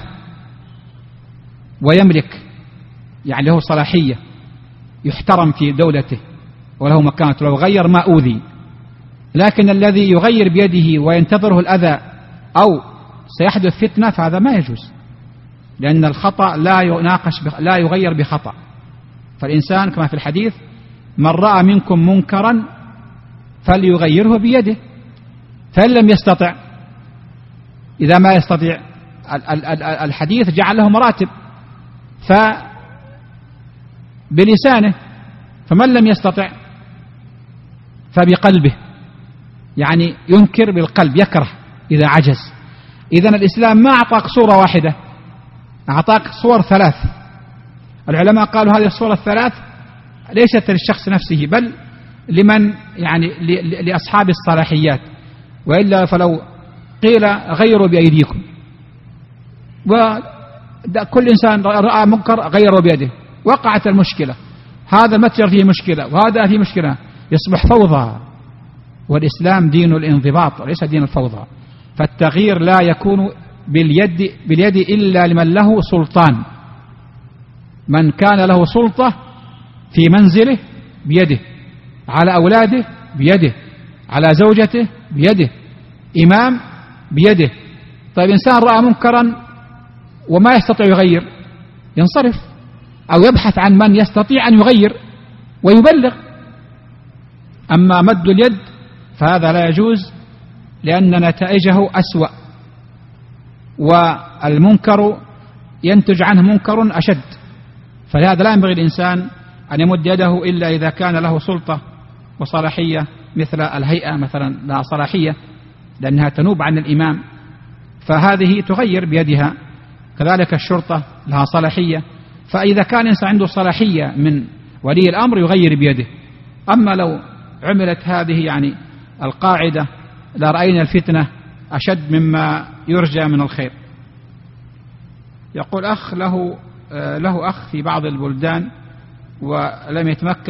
ويملك يعني له صلاحية، يحترم في دولته وله مكانته، لو غير ما أوذي. لكن الذي يغير بيده وينتظره الأذى أو سيحدث فتنة فهذا ما يجوز، لأن الخطأ لا يغير بخطأ. فالإنسان كما في الحديث: من رأى منكم منكرا فليغيره بيده، فإن لم يستطع، إذا ما يستطيع، الحديث جعل له مراتب، فبلسانه، فمن لم يستطع فبقلبه، يعني ينكر بالقلب، يكره إذا عجز. إذن الإسلام ما أعطاك صورة واحدة، أعطاك صور 3. العلماء قالوا هذه الصور 3 ليست للشخص نفسه، بل لمن يعني لأصحاب الصلاحيات. وإلا فلو قيل غيروا بأيديكم، وكل إنسان رأى منكر غيروا بيده، وقعت المشكلة، هذا المتجر فيه مشكلة وهذا فيه مشكلة، يصبح فوضى. والإسلام دين الانضباط وليس دين الفوضى. فالتغيير لا يكون باليد إلا لمن له سلطان. من كان له سلطة في منزله بيده، على أولاده بيده، على زوجته بيده، إمام بيده. طيب إنسان رأى منكرا وما يستطيع يغير، ينصرف أو يبحث عن من يستطيع أن يغير ويبلغ. أما مد اليد فهذا لا يجوز، لأن نتائجه أسوأ، والمنكر ينتج عنه منكر أشد. فلهذا لا ينبغي الإنسان أن يمد يده إلا إذا كان له سلطة وصلاحية، مثل الهيئة مثلا لها صلاحية لأنها تنوب عن الإمام، فهذه تغير بيدها. كذلك الشرطة لها صلاحية، فإذا كان إنسان عنده صلاحية من ولي الأمر يغير بيده. أما لو عملت هذه يعني القاعدة لرأينا الفتنة أشد مما يرجى من الخير. يقول أخ له أخ في بعض البلدان ولم يتمكن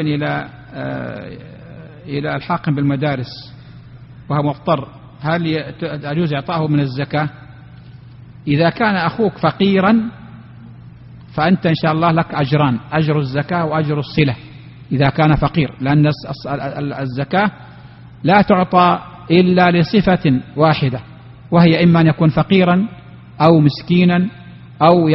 إلى الحاق بالمدارس وهو مضطر، هل يجوز إعطائه من الزكاة؟ إذا كان أخوك فقيرا فأنت إن شاء الله لك أجران: أجر الزكاة وأجر الصلة إذا كان فقير، لأن الزكاة لا تعطى إلا لصفة واحدة، وهي إما أن يكون فقيرا أو مسكينا أو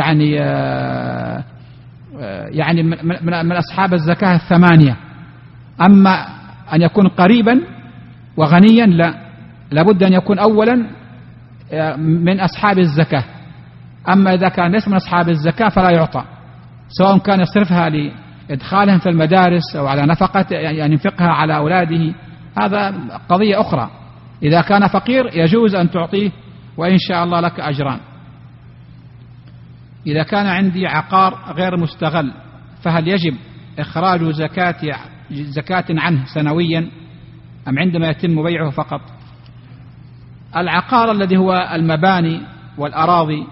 يعني من أصحاب الزكاة 8. أما أن يكون قريبا وغنيا لا، لابد أن يكون أولا من أصحاب الزكاة. أما إذا كان ليس من أصحاب الزكاة فلا يعطى، سواء كان يصرفها لإدخالهم في المدارس أو على نفقة يعني ينفقها على أولاده، هذا قضية أخرى. إذا كان فقير يجوز أن تعطيه، وإن شاء الله لك أجران. إذا كان عندي عقار غير مستغل فهل يجب إخراج زكاة عنه سنويا أم عندما يتم بيعه فقط؟ العقار الذي هو المباني والأراضي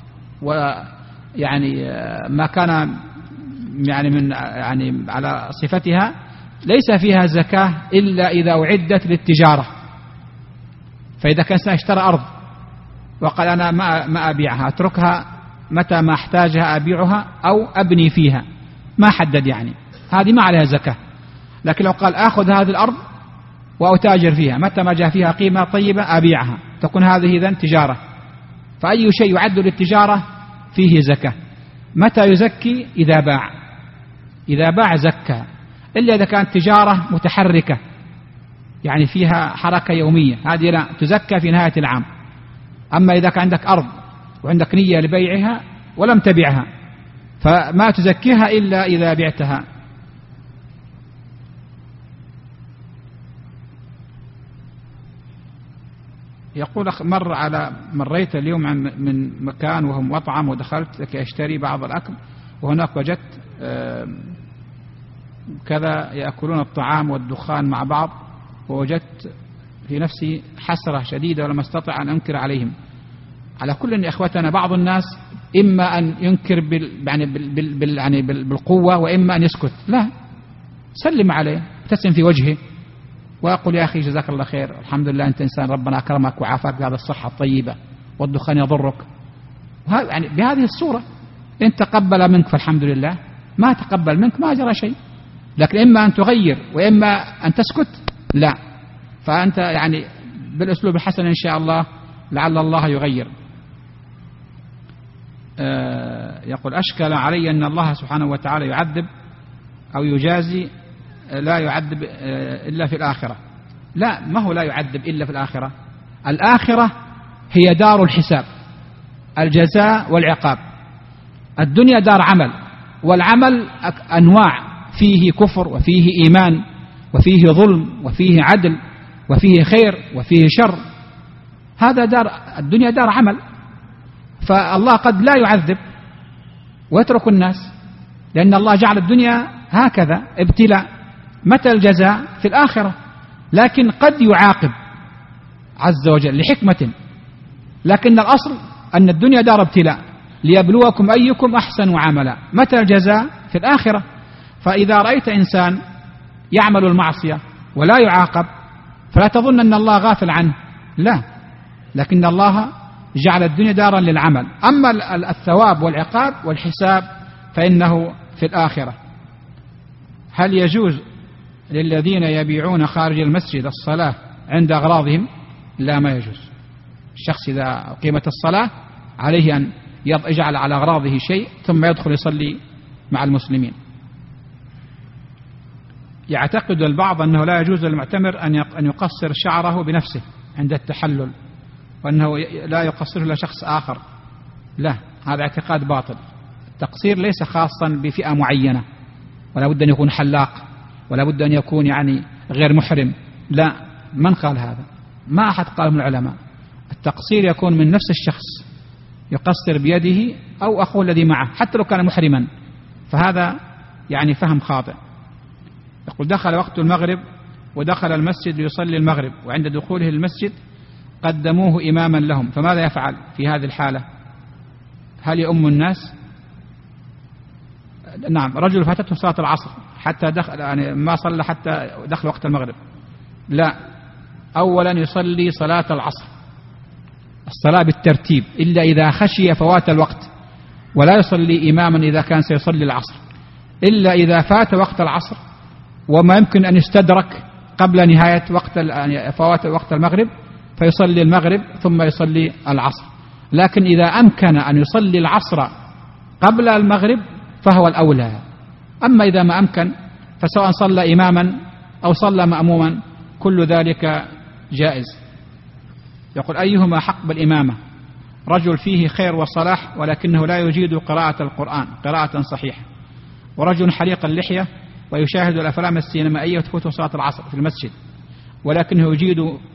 ويعني ما كان من على صفتها ليس فيها زكاة إلا إذا أعدت للتجارة. فإذا كان سيشترى أرض وقال أنا ما أبيعها، أتركها متى ما أحتاجها أبيعها أو أبني فيها، ما حدد، يعني هذه ما عليها زكاة. لكن لو قال آخذ هذه الأرض وأتاجر فيها، متى ما جاء فيها قيمة طيبة أبيعها، تكون هذه إذن تجارة. فأي شيء يعد للتجارة فيه زكاة. متى يزكي؟ إذا باع زكى، إلا إذا كانت تجارة متحركة يعني فيها حركة يومية، هذه لا تزكى في نهاية العام. أما إذا كان عندك أرض وعندك نية لبيعها ولم تبيعها فما تزكيها إلا إذا بعتها. يقول مريت اليوم من مكان وهم مطعم، ودخلت لكي أشتري بعض الأكل، وهناك وجدت كذا يأكلون الطعام والدخان مع بعض، ووجدت في نفسي حسرة شديدة ولم أستطع أن أنكر عليهم. على كل يا إخوتنا بعض الناس إما أن ينكر بالقوة وإما أن يسكت. لا، سلم عليه، ابتسم في وجهه وأقول يا أخي جزاك الله خير، الحمد لله أنت إنسان ربنا أكرمك وعافاك بهذه الصحة الطيبة والدخان يضرك، يعني بهذه الصورة. إن تقبل منك فالحمد لله، ما تقبل منك ما جرى شيء. لكن إما أن تغير وإما أن تسكت، لا. فأنت يعني بالأسلوب الحسن إن شاء الله لعل الله يغير. يقول أشكل علي أن الله سبحانه وتعالى يعذب أو يجازي، لا يعذب إلا في الآخرة. لا، ما هو لا يعذب إلا في الآخرة. الآخرة هي دار الحساب، الجزاء والعقاب. الدنيا دار عمل، والعمل أنواع، فيه كفر وفيه إيمان وفيه ظلم وفيه عدل وفيه خير وفيه شر. هذا دار الدنيا دار عمل. فالله قد لا يعذب ويترك الناس، لأن الله جعل الدنيا هكذا ابتلاء. متى الجزاء؟ في الآخرة. لكن قد يعاقب عز وجل لحكمة، لكن الأصل أن الدنيا دار ابتلاء ليبلوكم أيكم أحسن عملا. متى الجزاء؟ في الآخرة. فإذا رأيت إنسان يعمل المعصية ولا يعاقب فلا تظن أن الله غافل عنه، لا، لكن الله جعل الدنيا دارا للعمل. أما الثواب والعقاب والحساب فإنه في الآخرة. هل يجوز للذين يبيعون خارج المسجد الصلاة عند أغراضهم؟ لا، ما يجوز. الشخص إذا قيمت الصلاة عليه أن يجعل على أغراضه شيء ثم يدخل يصلي مع المسلمين. يعتقد البعض أنه لا يجوز للمعتمر أن يقصر شعره بنفسه عند التحلل، وأنه لا يقصره إلا شخص آخر. لا، هذا اعتقاد باطل. التقصير ليس خاصا بفئة معينة، ولا بد أن يكون حلاق، ولا بد أن يكون يعني غير محرم. لا، من قال هذا؟ ما أحد قال من العلماء. التقصير يكون من نفس الشخص، يقصر بيده أو أخوه الذي معه حتى لو كان محرما، فهذا يعني فهم خاطئ. يقول دخل وقت المغرب ودخل المسجد ليصلي المغرب، وعند دخوله المسجد قدموه إماما لهم، فماذا يفعل في هذه الحالة؟ هل يؤم الناس؟ نعم، رجل فاتته صلاة العصر حتى دخل، يعني ما صلى حتى دخل وقت المغرب. لا، أولا يصلي صلاة العصر، الصلاة بالترتيب، إلا إذا خشي فوات الوقت، ولا يصلي إماما إذا كان سيصلي العصر، إلا إذا فات وقت العصر وما يمكن أن يستدرك قبل نهاية فوات وقت المغرب، فيصلي المغرب ثم يصلي العصر. لكن إذا أمكن أن يصلي العصر قبل المغرب فهو الأولى. أما إذا ما أمكن فسواء صلى إماما أو صلى مأموما كل ذلك جائز. يقول أيهما حق بالإمامة؟ رجل فيه خير وصلاح ولكنه لا يجيد قراءة القرآن قراءة صحيحة، ورجل حليق اللحية ويشاهد الأفلام السينمائية وتفوته صلاة العصر في المسجد، ولكنه يجيد